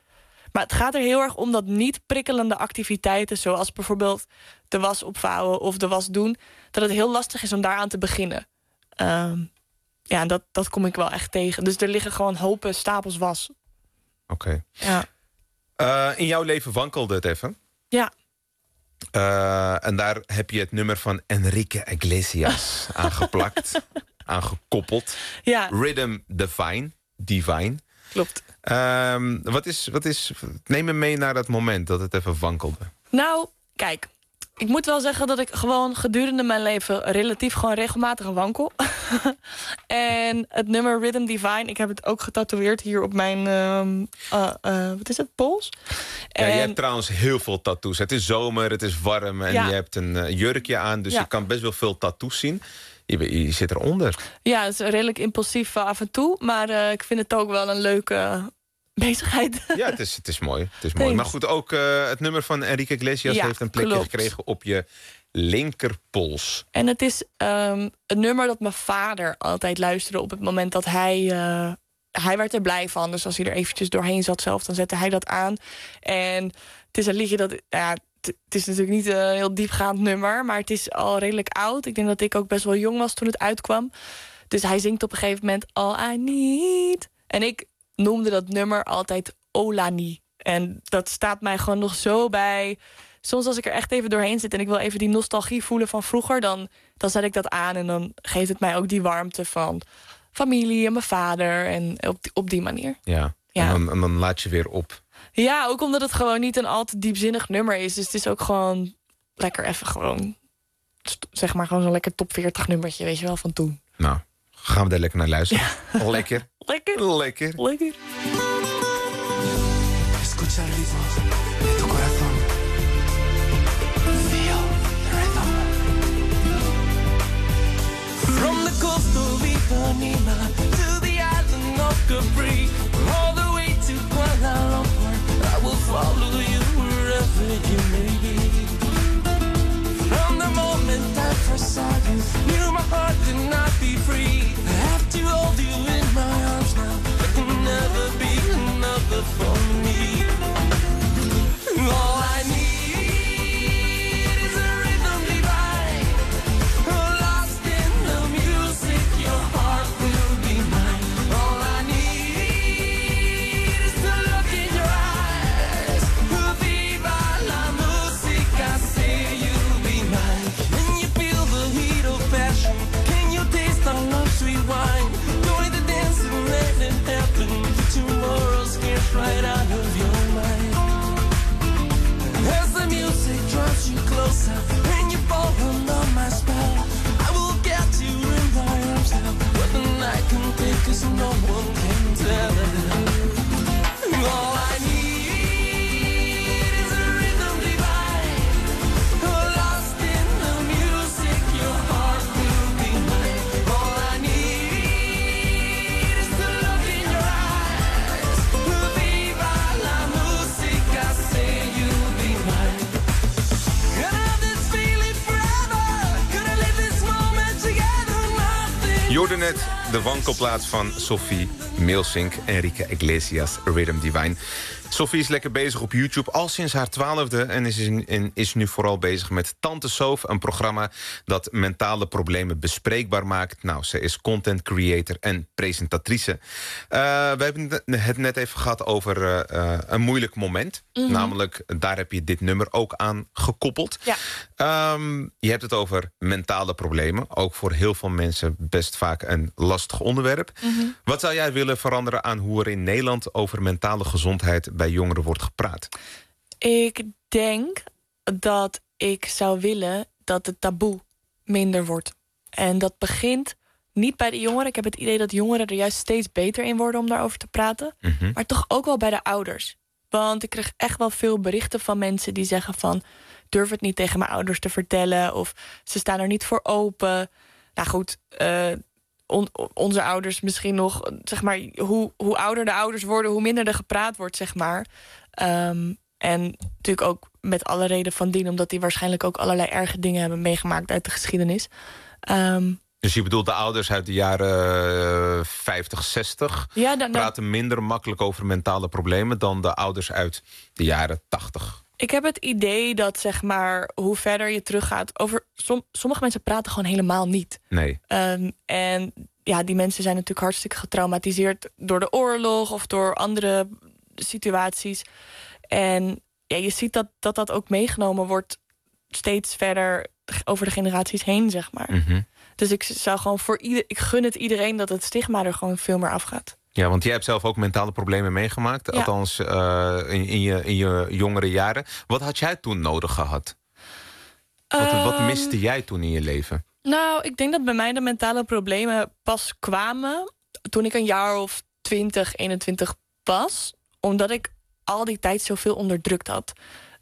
Maar het gaat er heel erg om dat niet prikkelende activiteiten, zoals bijvoorbeeld de was opvouwen of de was doen, dat het heel lastig is om daaraan te beginnen. Ja, dat kom ik wel echt tegen. Dus er liggen gewoon hopen stapels was. Oké. Ja. In jouw leven wankelde het even. Ja. En daar heb je het nummer van Enrique Iglesias aangeplakt. Aangekoppeld. Ja. Rhythm Divine. Klopt. Wat is... Neem me mee naar dat moment dat het even wankelde. Nou, kijk. Ik moet wel zeggen dat ik gewoon gedurende mijn leven relatief gewoon regelmatig wankel. En het nummer Rhythm Divine, ik heb het ook getatoeëerd hier op mijn, wat is het, pols? Ja, je hebt trouwens heel veel tattoos. Het is zomer, het is warm en je hebt een jurkje aan. Dus je kan best wel veel tattoos zien. Je zit eronder. Ja, het is redelijk impulsief af en toe. Maar ik vind het ook wel een leuke bezigheid. Ja, het is mooi. Het is mooi. Maar goed, ook het nummer van Enrique Iglesias heeft een plekje gekregen op je linkerpols. En het is een nummer dat mijn vader altijd luisterde op het moment dat hij werd er blij van. Dus als hij er eventjes doorheen zat zelf, dan zette hij dat aan. En het is een liedje dat... Ja, het is natuurlijk niet een heel diepgaand nummer, maar het is al redelijk oud. Ik denk dat ik ook best wel jong was toen het uitkwam. Dus hij zingt op een gegeven moment All I Need. En ik noemde dat nummer altijd Olani. En dat staat mij gewoon nog zo bij. Soms als ik er echt even doorheen zit en ik wil even die nostalgie voelen van vroeger, dan zet ik dat aan en dan geeft het mij ook die warmte van familie en mijn vader en op die manier. Ja. En dan laat je weer op. Ja, ook omdat het gewoon niet een al te diepzinnig nummer is. Dus het is ook gewoon lekker even gewoon, zeg maar gewoon zo'n lekker top 40 nummertje, weet je wel, van toen. Nou, gaan we daar lekker naar luisteren. Ja. Lekker. Lekker. Escucha el ritmo de tu corazón. Feel the rhythm. From the coast of Ipanema to the island of Capri, all the way to Kuala Lumpur, I will follow you wherever you may be. From the moment I first saw you, knew my heart could not be free. I have to hold you in my arms now. There can never be another for me. All I need is a rhythm divine. Lost in the music, your heart will be mine. All I need is to look in your eyes. Viva la musica, say you'll be mine. Can you feel the heat of passion? Can you taste our love, sweet wine? Join the dance and let it happen. Tomorrow scares right out of your mind. As the music draws you closer and you fall under my spell, I will get you in my arms now. What the night can take, 'cause no one can tell. All I need is a rhythm divine. Lost in the music, your heart will be mine. All I need is to look in your eyes. Viva la musica, say you'll be mine. Gonna have this feeling forever. Gonna live this moment together. Nothing. Je hoorde net de wankelplaats van Sophie Milsink, Enrique Iglesias, Rhythm Divine. Sophie is lekker bezig op YouTube al sinds haar 12e... en is nu vooral bezig met Tante Sof, een programma dat mentale problemen bespreekbaar maakt. Nou, ze is content creator en presentatrice. We hebben het net even gehad over een moeilijk moment. Mhm. Namelijk, daar heb je dit nummer ook aan gekoppeld. Ja. Je hebt het over mentale problemen. Ook voor heel veel mensen best vaak een lastig onderwerp. Mhm. Wat zou jij willen veranderen aan hoe er in Nederland over mentale gezondheid bij jongeren wordt gepraat? Ik denk dat ik zou willen dat het taboe minder wordt. En dat begint niet bij de jongeren. Ik heb het idee dat jongeren er juist steeds beter in worden om daarover te praten. Mhm. Maar toch ook wel bij de ouders. Want ik kreeg echt wel veel berichten van mensen die zeggen van, durf het niet tegen mijn ouders te vertellen, of ze staan er niet voor open. Nou goed, onze ouders misschien nog, zeg maar, hoe ouder de ouders worden, hoe minder er gepraat wordt, zeg maar. En natuurlijk ook met alle reden van dien, omdat die waarschijnlijk ook allerlei erge dingen hebben meegemaakt uit de geschiedenis. Dus je bedoelt de ouders uit de jaren 50, 60... praten minder makkelijk over mentale problemen dan de ouders uit de jaren 80. Ik heb het idee dat, zeg maar, hoe verder je teruggaat... sommige mensen praten gewoon helemaal niet. Nee. En ja, die mensen zijn natuurlijk hartstikke getraumatiseerd... door de oorlog of door andere situaties. En ja, je ziet dat ook meegenomen wordt... steeds verder over de generaties heen, zeg maar. Mm-hmm. Dus ik zou gewoon ik gun het iedereen dat het stigma er gewoon veel meer afgaat. Ja, want jij hebt zelf ook mentale problemen meegemaakt. Ja. Althans, in je jongere jaren. Wat had jij toen nodig gehad? Wat miste jij toen in je leven? Nou, ik denk dat bij mij de mentale problemen pas kwamen... toen ik een jaar of 20, 21 was. Omdat ik al die tijd zoveel onderdrukt had.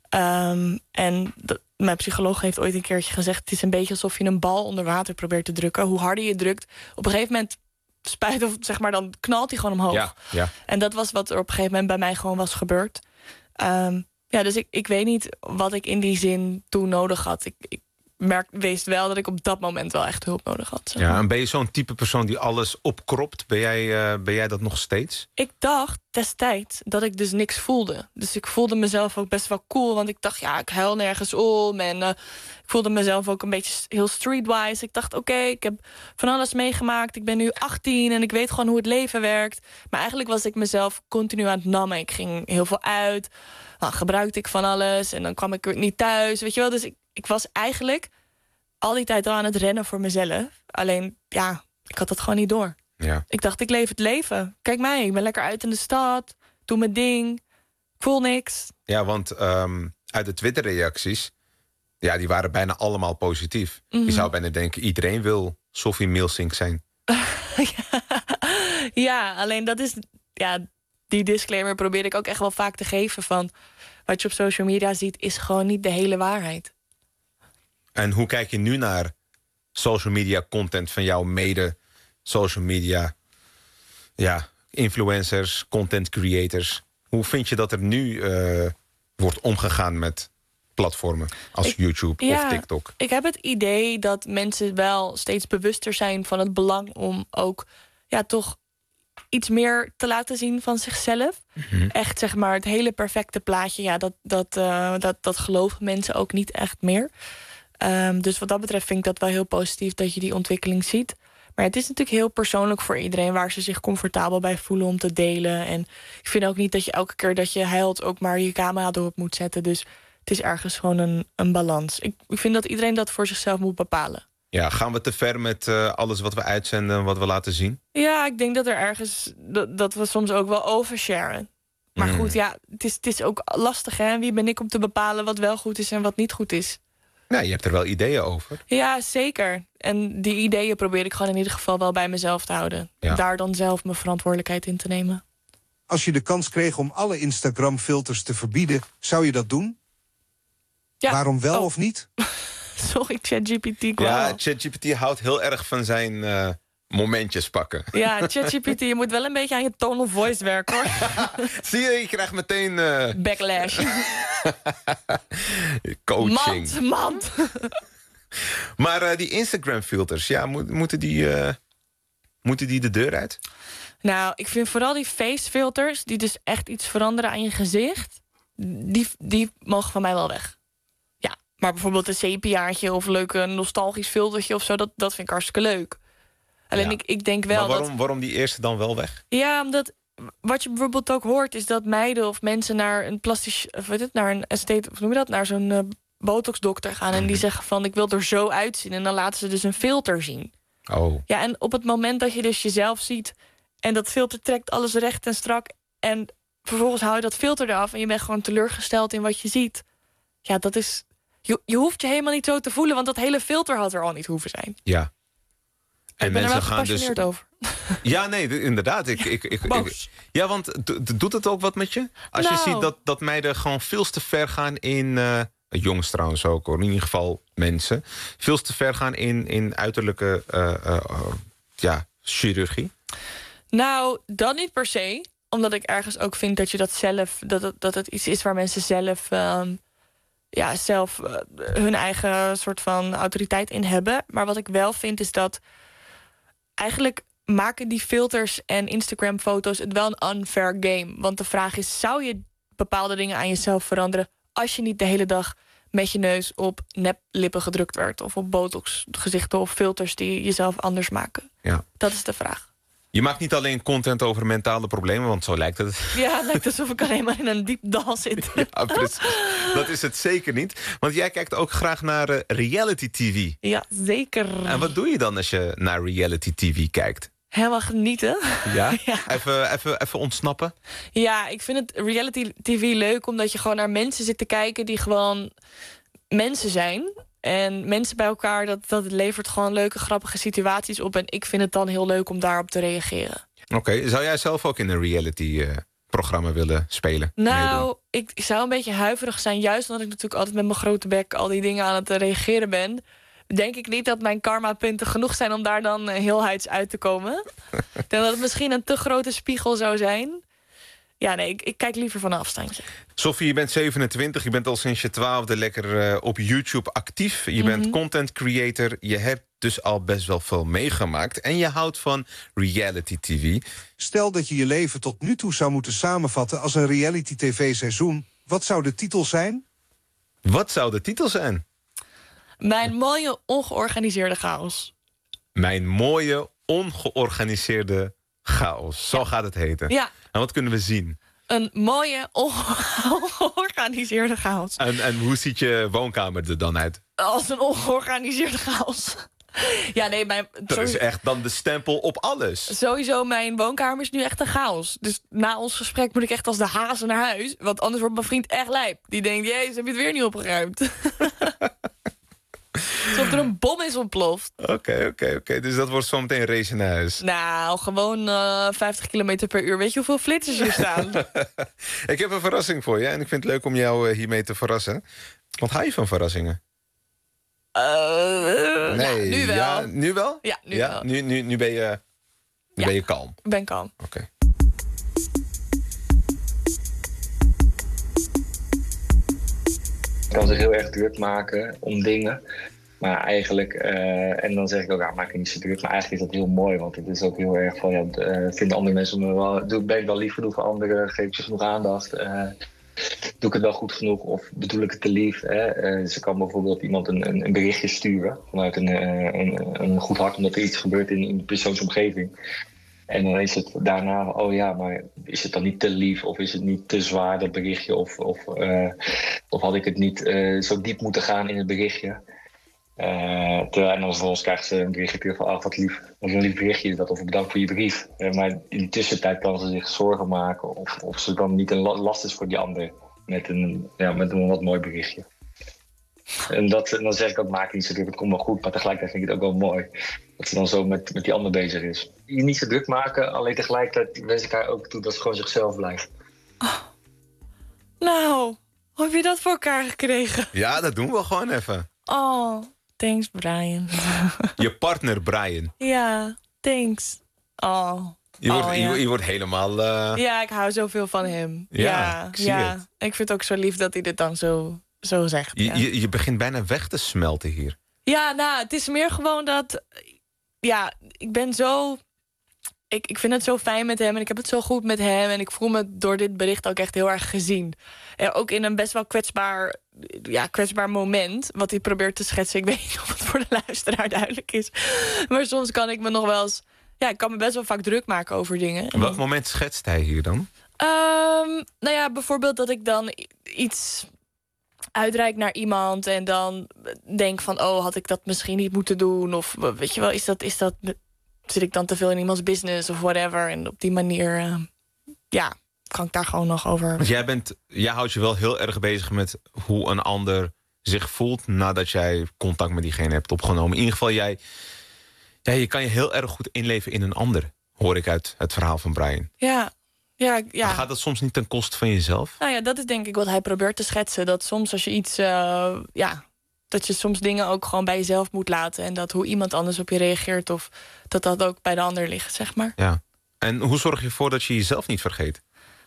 Mijn psycholoog heeft ooit een keertje gezegd... het is een beetje alsof je een bal onder water probeert te drukken. Hoe harder je drukt, op een gegeven moment spuit of zeg maar, dan knalt hij gewoon omhoog. Ja. En dat was wat er op een gegeven moment bij mij gewoon was gebeurd. Dus ik weet niet wat ik in die zin toen nodig had. Ik wist wel dat ik op dat moment wel echt hulp nodig had. Zeg maar. Ja, en ben je zo'n type persoon die alles opkropt? Ben jij dat nog steeds? Ik dacht destijds dat ik dus niks voelde. Dus ik voelde mezelf ook best wel cool. Want ik dacht, ja, ik huil nergens om. En ik voelde mezelf ook een beetje heel streetwise. Ik dacht, oké, ik heb van alles meegemaakt. Ik ben nu 18 en ik weet gewoon hoe het leven werkt. Maar eigenlijk was ik mezelf continu aan het nammen. Ik ging heel veel uit. Dan gebruikte ik van alles. En dan kwam ik niet thuis. Weet je wel, dus ik was eigenlijk al die tijd al aan het rennen voor mezelf. Alleen, ja, ik had dat gewoon niet door. Ja. Ik dacht, ik leef het leven. Kijk mij, ik ben lekker uit in de stad. Doe mijn ding. Ik voel niks. Ja, want uit de Twitter-reacties... ja, die waren bijna allemaal positief. Je zou bijna denken, iedereen wil Sophie Milsink zijn. Ja, alleen dat is... Ja, die disclaimer probeer ik ook echt wel vaak te geven van... wat je op social media ziet, is gewoon niet de hele waarheid. En hoe kijk je nu naar social media content van jouw mede social media influencers, content creators? Hoe vind je dat er nu wordt omgegaan met platformen als YouTube of TikTok? Ik heb het idee dat mensen wel steeds bewuster zijn van het belang om ook toch iets meer te laten zien van zichzelf. Mm-hmm. Echt, zeg maar, het hele perfecte plaatje. Ja, dat geloven mensen ook niet echt meer. Dus wat dat betreft vind ik dat wel heel positief dat je die ontwikkeling ziet. Maar het is natuurlijk heel persoonlijk voor iedereen waar ze zich comfortabel bij voelen om te delen. En ik vind ook niet dat je elke keer dat je huilt ook maar je camera erop moet zetten. Dus het is ergens gewoon een balans. Ik vind dat iedereen dat voor zichzelf moet bepalen. Ja, gaan we te ver met alles wat we uitzenden, wat we laten zien? Ja, ik denk dat er ergens dat we soms ook wel oversharen. Maar goed, ja, het is ook lastig, hè? Wie ben ik om te bepalen wat wel goed is en wat niet goed is? Nou, je hebt er wel ideeën over. Ja, zeker. En die ideeën probeer ik gewoon in ieder geval wel bij mezelf te houden. Ja. Daar dan zelf mijn verantwoordelijkheid in te nemen. Als je de kans kreeg om alle Instagram-filters te verbieden, zou je dat doen? Ja. Waarom wel of niet? Sorry, ChatGPT. Ja, ChatGPT houdt heel erg van zijn momentjes pakken. Ja, ChatGPT, je moet wel een beetje aan je tone of voice werken, hoor. Zie je, je krijgt meteen... backlash. Coaching. Mand. Maar die Instagram-filters, ja, moeten die de deur uit? Nou, ik vind vooral die face-filters, die dus echt iets veranderen aan je gezicht, die mogen van mij wel weg. Ja, maar bijvoorbeeld een sepiaatje of leuk nostalgisch filtertje of zo, dat vind ik hartstikke leuk. Alleen ik denk wel. Maar waarom die eerste dan wel weg? Ja, omdat wat je bijvoorbeeld ook hoort is dat meiden of mensen naar een naar een estate, of noem je dat, naar zo'n botoxdokter gaan en die zeggen van ik wil er zo uitzien en dan laten ze dus een filter zien. Oh. Ja, en op het moment dat je dus jezelf ziet en dat filter trekt alles recht en strak en vervolgens hou je dat filter eraf en je bent gewoon teleurgesteld in wat je ziet. Ja, dat is je hoeft je helemaal niet zo te voelen, want dat hele filter had er al niet hoeven zijn. Ja. En ik ben mensen er wel gepassioneerd gaan dus over. Ja, nee, inderdaad. Ja, want doet het ook wat met je? Als je ziet dat meiden gewoon veel te ver gaan in... jongens trouwens ook, hoor. In ieder geval mensen. Veel te ver gaan in uiterlijke chirurgie. Nou, dat niet per se. Omdat ik ergens ook vind dat je dat zelf... dat het iets is waar mensen zelf... zelf hun eigen soort van autoriteit in hebben. Maar wat ik wel vind is dat eigenlijk maken die filters en Instagram-foto's het wel een unfair game. Want de vraag is, zou je bepaalde dingen aan jezelf veranderen als je niet de hele dag met je neus op neplippen gedrukt werd, of op botox-gezichten of filters die jezelf anders maken? Ja. Dat is de vraag. Je maakt niet alleen content over mentale problemen, want zo lijkt het. Ja, het lijkt alsof ik alleen maar in een diep dal zit. Ja, precies. Dat is het zeker niet. Want jij kijkt ook graag naar reality TV. Ja, zeker. En wat doe je dan als je naar reality TV kijkt? Helemaal genieten. Ja? Ja. Even ontsnappen? Ja, ik vind het reality TV leuk omdat je gewoon naar mensen zit te kijken die gewoon mensen zijn. En mensen bij elkaar, dat levert gewoon leuke, grappige situaties op. En ik vind het dan heel leuk om daarop te reageren. Oké, zou jij zelf ook in een reality-programma willen spelen? Nou, meedoen? ik zou een beetje huiverig zijn. Juist omdat ik natuurlijk altijd met mijn grote bek al die dingen aan het reageren ben. Denk ik niet dat mijn karma-punten genoeg zijn om daar dan heelheids uit te komen. Ik denk dat het misschien een te grote spiegel zou zijn. Ja, nee, ik kijk liever van een afstandje. Sophie, je bent 27, je bent al sinds je 12e lekker op YouTube actief. Je bent content creator, je hebt dus al best wel veel meegemaakt. En je houdt van reality TV. Stel dat je je leven tot nu toe zou moeten samenvatten als een reality tv-seizoen. Wat zou de titel zijn? Wat zou de titel zijn? Mijn mooie, ongeorganiseerde chaos. Mijn mooie, ongeorganiseerde chaos. Zo gaat het heten. Ja. En wat kunnen we zien? Een mooie, ongeorganiseerde chaos. En hoe ziet je woonkamer er dan uit? Als een ongeorganiseerde chaos. Ja, nee, Dat is echt dan de stempel op alles. Sowieso, mijn woonkamer is nu echt een chaos. Dus na ons gesprek moet ik echt als de hazen naar huis. Want anders wordt mijn vriend echt lijp. Die denkt, jezus, heb je het weer niet opgeruimd? Alsof er een bom is ontploft. Oké. Dus dat wordt zometeen race naar huis. Nou, gewoon 50 km per uur. Weet je hoeveel flitsers hier staan? Ik heb een verrassing voor je. En ik vind het leuk om jou hiermee te verrassen. Want hou je van verrassingen? Nee, nu wel. Ja, nu wel? Ja, nu ja, wel. Nu ben je, ben je kalm. Ik ben kalm. Oké. Je kan zich heel erg druk maken om dingen. Maar eigenlijk, en dan zeg ik ook, maak je niet zo druk. Maar eigenlijk is dat heel mooi, want het is ook heel erg van, vinden andere mensen me wel, ben ik wel lief genoeg voor anderen, geef ik ze genoeg aandacht, doe ik het wel goed genoeg of bedoel ik het te lief. Ze kan bijvoorbeeld iemand een berichtje sturen vanuit een goed hart, omdat er iets gebeurt in de persoonsomgeving. En dan is het daarna, maar is het dan niet te lief of is het niet te zwaar, dat berichtje? Of had ik het niet zo diep moeten gaan in het berichtje? En dan vervolgens krijgt ze een berichtje terug van, wat lief, wat een lief berichtje is dat, of bedankt voor je brief. Maar in de tussentijd kan ze zich zorgen maken of ze dan niet een last is voor die ander met een wat mooi berichtje. En dan zeg ik ook, maak niet zo druk, het komt wel goed. Maar tegelijkertijd vind ik het ook wel mooi dat ze dan zo met die ander bezig is. Je niet zo druk maken, alleen tegelijkertijd wens ik haar ook toe dat ze gewoon zichzelf blijft. Oh. Nou, hoe heb je dat voor elkaar gekregen? Ja, dat doen we gewoon even. Oh, thanks Brian. Je partner Brian. Ja, thanks. Oh. Je wordt helemaal... Ja, ik hou zoveel van hem. Ja, ik zie het. Ik vind het ook zo lief dat hij dit dan zo zegt. Je begint bijna weg te smelten hier. Ja, nou, het is meer gewoon dat... Ja, ik ben zo... Ik vind het zo fijn met hem en ik heb het zo goed met hem. En ik voel me door dit bericht ook echt heel erg gezien. En ook in een best wel kwetsbaar moment. Wat hij probeert te schetsen. Ik weet niet of het voor de luisteraar duidelijk is. Maar soms kan ik me nog wel eens... Ja, ik kan me best wel vaak druk maken over dingen. Op welk moment schetst hij hier dan? Nou ja, bijvoorbeeld dat ik dan iets uitreik naar iemand en dan denk van, had ik dat misschien niet moeten doen? Of weet je wel, zit ik dan te veel in iemands business of whatever? En op die manier, kan ik daar gewoon nog over. Want jij houdt je wel heel erg bezig met hoe een ander zich voelt nadat jij contact met diegene hebt opgenomen. In ieder geval, je kan je heel erg goed inleven in een ander, hoor ik uit het verhaal van Brian. Ja. Maar gaat dat soms niet ten koste van jezelf? Nou ja, dat is denk ik wat hij probeert te schetsen. Dat soms als je iets, dat je soms dingen ook gewoon bij jezelf moet laten. En dat hoe iemand anders op je reageert of dat ook bij de ander ligt, zeg maar. Ja. En hoe zorg je ervoor dat je jezelf niet vergeet?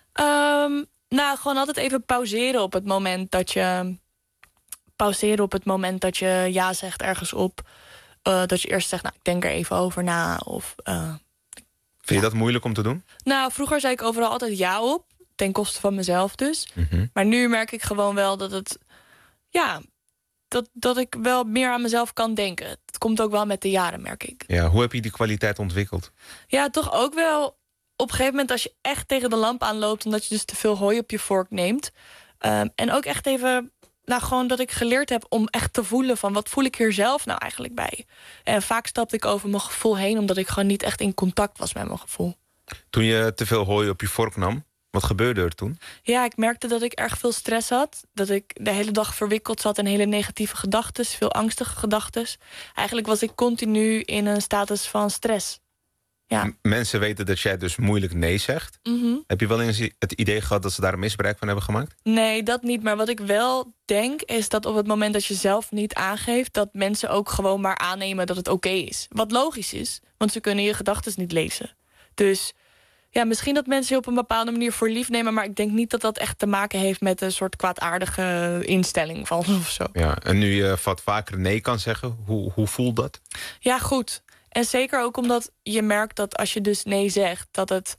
Gewoon altijd even pauzeren op het moment dat je ja zegt ergens op. Dat je eerst zegt, nou, ik denk er even over na. Of, Vind je dat moeilijk om te doen? Nou, vroeger zei ik overal altijd ja op. Ten koste van mezelf dus. Maar nu merk ik gewoon wel dat het... Ja, dat ik wel meer aan mezelf kan denken. Het komt ook wel met de jaren, merk ik. Ja, hoe heb je die kwaliteit ontwikkeld? Ja, toch ook wel op een gegeven moment als je echt tegen de lamp aanloopt... omdat je dus te veel hooi op je vork neemt. En ook echt even... Nou, gewoon dat ik geleerd heb om echt te voelen van... wat voel ik hier zelf nou eigenlijk bij? En vaak stapte ik over mijn gevoel heen... omdat ik gewoon niet echt in contact was met mijn gevoel. Toen je te veel hooi op je vork nam, wat gebeurde er toen? Ja, ik merkte dat ik erg veel stress had. Dat ik de hele dag verwikkeld zat in hele negatieve gedachten. Veel angstige gedachten. Eigenlijk was ik continu in een status van stress. Ja. Mensen weten dat jij dus moeilijk nee zegt. Heb je wel eens het idee gehad dat ze daar een misbruik van hebben gemaakt? Nee, dat niet. Maar wat ik wel denk is dat op het moment dat je zelf niet aangeeft... dat mensen ook gewoon maar aannemen dat het oké is. Wat logisch is, want ze kunnen je gedachten niet lezen. Dus ja, misschien dat mensen je op een bepaalde manier voor lief nemen... maar ik denk niet dat dat echt te maken heeft met een soort kwaadaardige instelling van of zo. Ja, en nu je wat vaker nee kan zeggen, hoe voelt dat? Ja, goed. En zeker ook omdat je merkt dat als je dus nee zegt... dat het...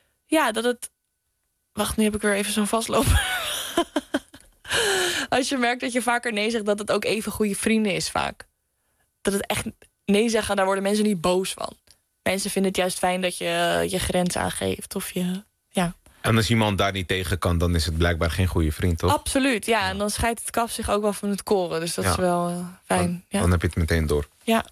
Wacht, nu heb ik weer even zo'n vastlopen. Als je merkt dat je vaker nee zegt... dat het ook even goede vrienden is vaak. Dat het echt nee zeggen, daar worden mensen niet boos van. Mensen vinden het juist fijn dat je je grens aangeeft. Of je, ja. En als iemand daar niet tegen kan, dan is het blijkbaar geen goede vriend, toch? Absoluut, ja. En dan scheidt het kaf zich ook wel van het koren. Dus dat is wel fijn. Dan heb je het meteen door. Ja.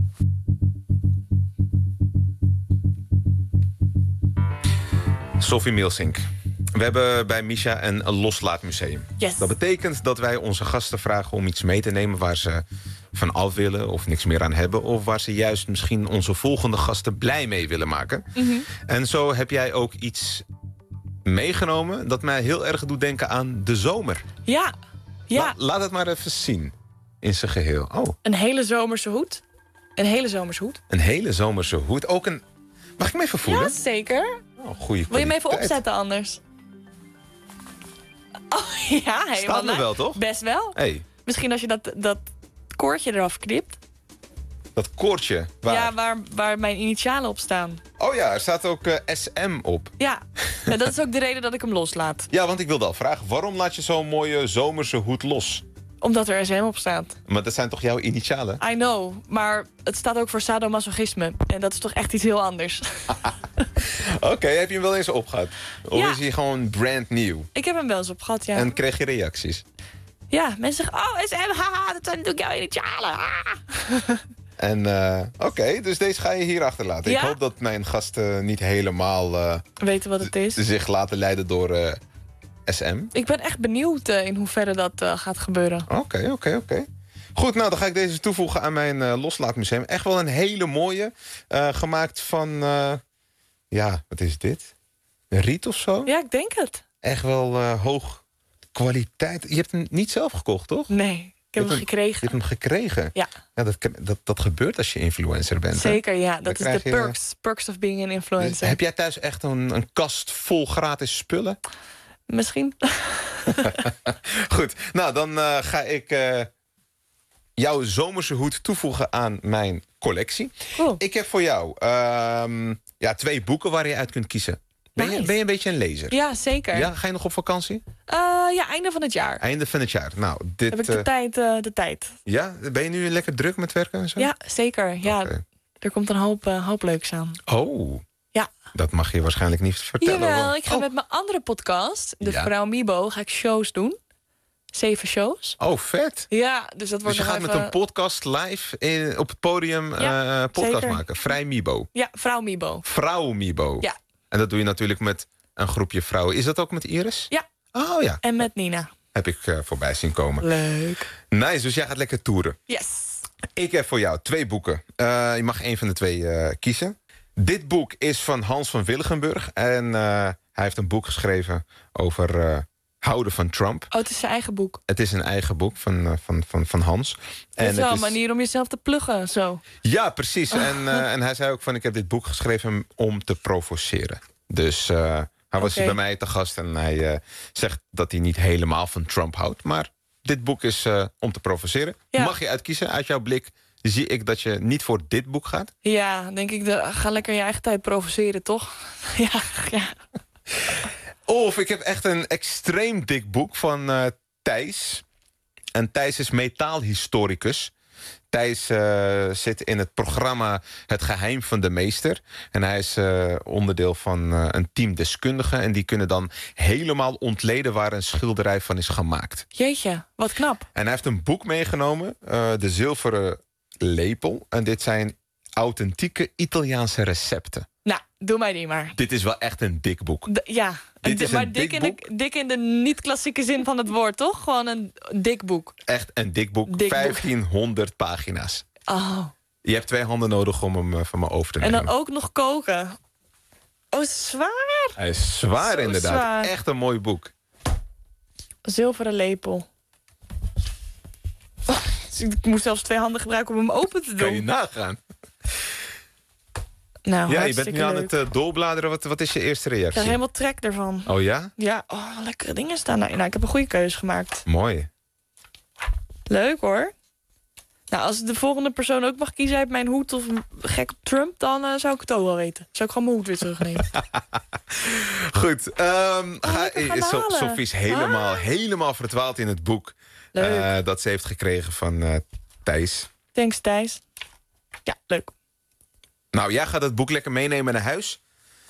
Sophie Milsink. We hebben bij Misha een loslaatmuseum. Yes. Dat betekent dat wij onze gasten vragen om iets mee te nemen... waar ze van af willen of niks meer aan hebben... of waar ze juist misschien onze volgende gasten blij mee willen maken. En zo heb jij ook iets meegenomen... dat mij heel erg doet denken aan de zomer. Ja. Laat het maar even zien in zijn geheel. Oh. Een hele zomerse hoed. Een hele zomerse hoed. Een hele zomerse hoed. Ook een... Mag ik hem even voelen? Ja, zeker. Oh, goeie wil je hem even kwaliteit. opzetten anders? Oh ja, helemaal. Staat er wel, toch? Best wel. Hey. Misschien als je dat koordje eraf knipt. Dat koordje. Waar? Ja, waar mijn initialen op staan. Oh ja, er staat ook SM op. Ja, en dat is ook de reden dat ik hem loslaat. Ja, want ik wilde al vragen, waarom laat je zo'n mooie zomerse hoed los? Omdat er SM op staat. Maar dat zijn toch jouw initialen? I know, maar het staat ook voor sadomasochisme. En dat is toch echt iets heel anders. Oké, heb je hem wel eens opgehad? Of Ja. is hij gewoon brand new? Ik heb hem wel eens opgehad, ja. En kreeg je reacties? Ja, mensen zeggen, oh, SM, haha, dat zijn natuurlijk jouw initialen. haha. En oké, dus deze ga je hier achterlaten. Ja? Ik hoop dat mijn gasten niet helemaal Weten wat het is. zich laten leiden door SM. Ik ben echt benieuwd in hoeverre dat gaat gebeuren. Oké. Goed, nou dan ga ik deze toevoegen aan mijn loslaatmuseum. Echt wel een hele mooie. Gemaakt van, ja, wat is dit? Een riet of zo? Ja, ik denk het. Echt wel hoog kwaliteit. Je hebt hem niet zelf gekocht, toch? Nee, ik heb hem gekregen. Je hebt hem gekregen? Ja. Ja, dat gebeurt als je influencer bent. Zeker, ja. Dan Dat is krijg de je- perks of being an Dus influencer. heb jij thuis echt een kast vol gratis spullen? Misschien. Goed, nou dan ga ik jouw zomerse hoed toevoegen aan mijn collectie. Cool. Ik heb voor jou 2 boeken waar je uit kunt kiezen. Ben je een beetje een lezer? Ja, zeker. Ja, ga je nog op vakantie? Ja, einde van het jaar. Einde van het jaar. Nou, dit. Heb ik de tijd. Ja, ben je nu lekker druk met werken en zo? Ja, zeker. Ja, Oké. er komt een hoop leuks aan. Oh, Ja. dat mag je waarschijnlijk niet vertellen. Jawel, ik ga Oh. met mijn andere podcast, de Ja. Vrouw Mibo, ga ik shows doen. 7 shows. Oh, vet. Ja, dus dat wordt Dus je nog gaat even... met een podcast live op het podium Ja, podcast zeker. maken. Vrij Mibo. Ja, Vrouw Mibo. Vrouw Mibo. Ja. En dat doe je natuurlijk met een groepje vrouwen. Is dat ook met Iris? Ja. Oh ja, En met Nina. heb ik voorbij zien komen. Leuk. Nice, dus jij gaat lekker toeren. Yes. Ik heb voor jou 2 boeken. Je mag één van de 2 kiezen. Dit boek is van Hans van Willigenburg. En hij heeft een boek geschreven over houden van Trump. Oh, het is zijn eigen boek. Het is een eigen boek van Hans. Het is wel een manier om jezelf te pluggen, zo. Ja, precies. En hij zei ook van, ik heb dit boek geschreven om te provoceren. Dus hij was hier bij mij te gast en hij zegt dat hij niet helemaal van Trump houdt. Maar dit boek is om te provoceren. Ja. Mag je uitkiezen uit jouw blik zie ik dat je niet voor dit boek gaat. Ja, denk ik, ga lekker je eigen tijd provoceren, toch? ja. Of ik heb echt een extreem dik boek van Thijs. En Thijs is metaalhistoricus. Thijs zit in het programma Het Geheim van de Meester. En hij is onderdeel van een team deskundigen. En die kunnen dan helemaal ontleden waar een schilderij van is gemaakt. Jeetje, wat knap. En hij heeft een boek meegenomen, De Zilveren Lepel. En dit zijn authentieke Italiaanse recepten. Nou, doe mij die maar. Dit is wel echt een dik boek. Maar dik in de niet-klassieke zin van het woord, toch? Gewoon een dik boek. Echt een dik boek. 1500 pagina's. Oh. Je hebt 2 handen nodig om hem van me over te nemen. En dan ook nog koken. Oh, zwaar. Hij is zwaar, inderdaad. Zwaar. Echt een mooi boek. Zilveren lepel. Oh, ik moet zelfs 2 handen gebruiken om hem open te doen. Kan je nagaan. Nou, ja, je bent nu aan het doorbladeren. Wat is je eerste reactie? Ik krijg helemaal trek ervan. Oh ja? Ja, lekkere dingen staan daar. Nou, ik heb een goede keuze gemaakt. Mooi. Leuk hoor. Nou, als de volgende persoon ook mag kiezen uit mijn hoed of gek op Trump, dan zou ik het ook wel weten. Zou ik gewoon mijn hoed weer terugnemen. Goed. Sophie is helemaal verdwaald in het boek dat ze heeft gekregen van Thijs. Thanks, Thijs. Ja, leuk. Nou, jij gaat het boek lekker meenemen naar huis.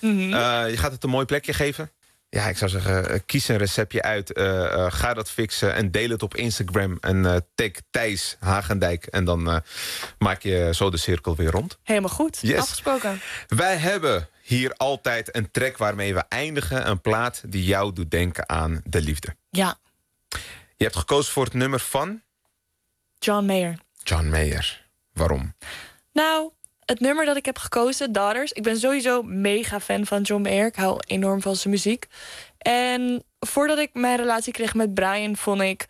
Je gaat het een mooi plekje geven. Ja, ik zou zeggen, kies een receptje uit. Ga dat fixen en deel het op Instagram. En tag Thijs Hagendijk. En dan maak je zo de cirkel weer rond. Helemaal goed, yes. Afgesproken. Wij hebben hier altijd een track waarmee we eindigen. Een plaat die jou doet denken aan de liefde. Ja. Je hebt gekozen voor het nummer van? John Mayer. John Mayer. Waarom? Nou, het nummer dat ik heb gekozen, Daughters. Ik ben sowieso mega fan van John Mayer. Ik hou enorm van zijn muziek. En voordat ik mijn relatie kreeg met Brian, vond ik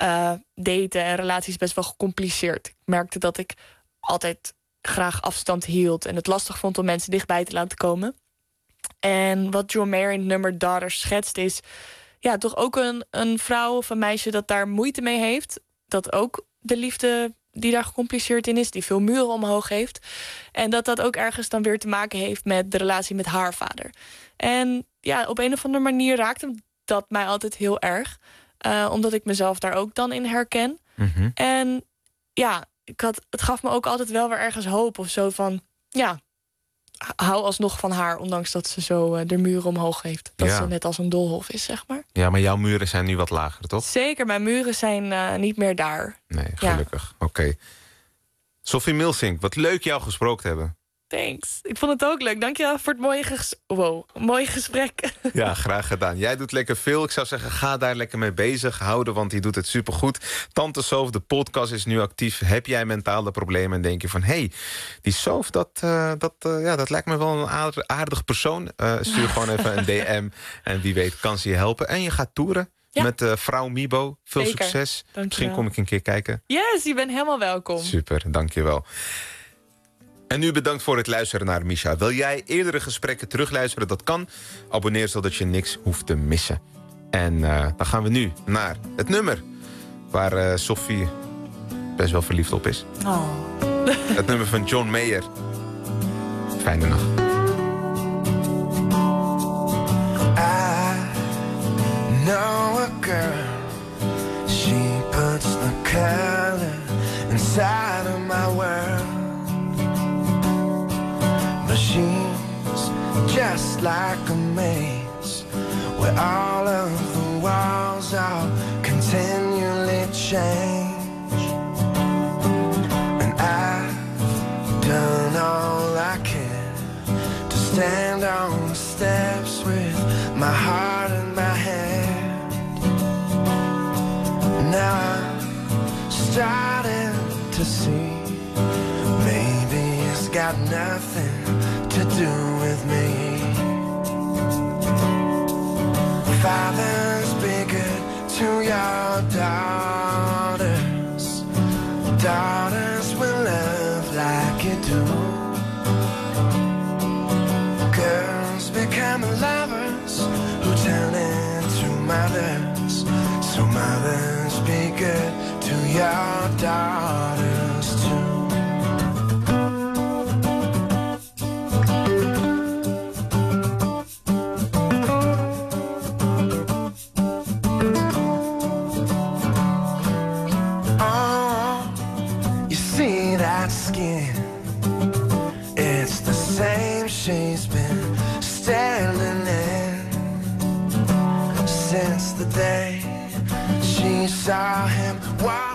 daten en relaties best wel gecompliceerd. Ik merkte dat ik altijd graag afstand hield en het lastig vond om mensen dichtbij te laten komen. En wat John Mayer in het nummer Daughters schetst is ja, toch ook een vrouw of een meisje dat daar moeite mee heeft. Dat ook de liefde die daar gecompliceerd in is, die veel muren omhoog heeft. En dat ook ergens dan weer te maken heeft met de relatie met haar vader. En ja, op een of andere manier raakte dat mij altijd heel erg. Omdat ik mezelf daar ook dan in herken. Mm-hmm. En ja, het gaf me ook altijd wel weer ergens hoop of zo van, ja, hou alsnog van haar, ondanks dat ze zo de muren omhoog heeft. Dat ze net als een doolhof is, zeg maar. Ja, maar jouw muren zijn nu wat lager, toch? Zeker, mijn muren zijn niet meer daar. Nee, gelukkig. Ja. Oké. Sophie Milsink, wat leuk jou gesproken te hebben. Thanks. Ik vond het ook leuk. Dankjewel voor het mooie gesprek. Ja, graag gedaan. Jij doet lekker veel. Ik zou zeggen, ga daar lekker mee bezig houden, want die doet het supergoed. Tante Sof, de podcast is nu actief. Heb jij mentale problemen en denk je van, hey, die Sof, dat lijkt me wel een aardig persoon. Stuur gewoon even een DM en wie weet kan ze je helpen. En je gaat toeren. Ja. Met vrouw Mibo. Veel Zeker. Succes. Dankjewel. Misschien kom ik een keer kijken. Yes, je bent helemaal welkom. Super, dankjewel. En nu bedankt voor het luisteren naar Misha. Wil jij eerdere gesprekken terugluisteren? Dat kan. Abonneer zodat je niks hoeft te missen. En dan gaan we nu naar het nummer waar Sophie best wel verliefd op is. Oh. Het nummer van John Mayer. Fijne nacht. I know a girl. She puts the color inside of my world. But she's just like a maze where all of the walls are continually change. And I've done all I can to stand on the steps with my heart in my hand. Now I'm starting to see maybe it's got nothing to do with me. Fathers, be good to your daughters. Daughters will love like you do. Girls become lovers who turn into mothers. So mothers, be good to your daughters too. that skin. It's the same she's been standing in since the day she saw him walk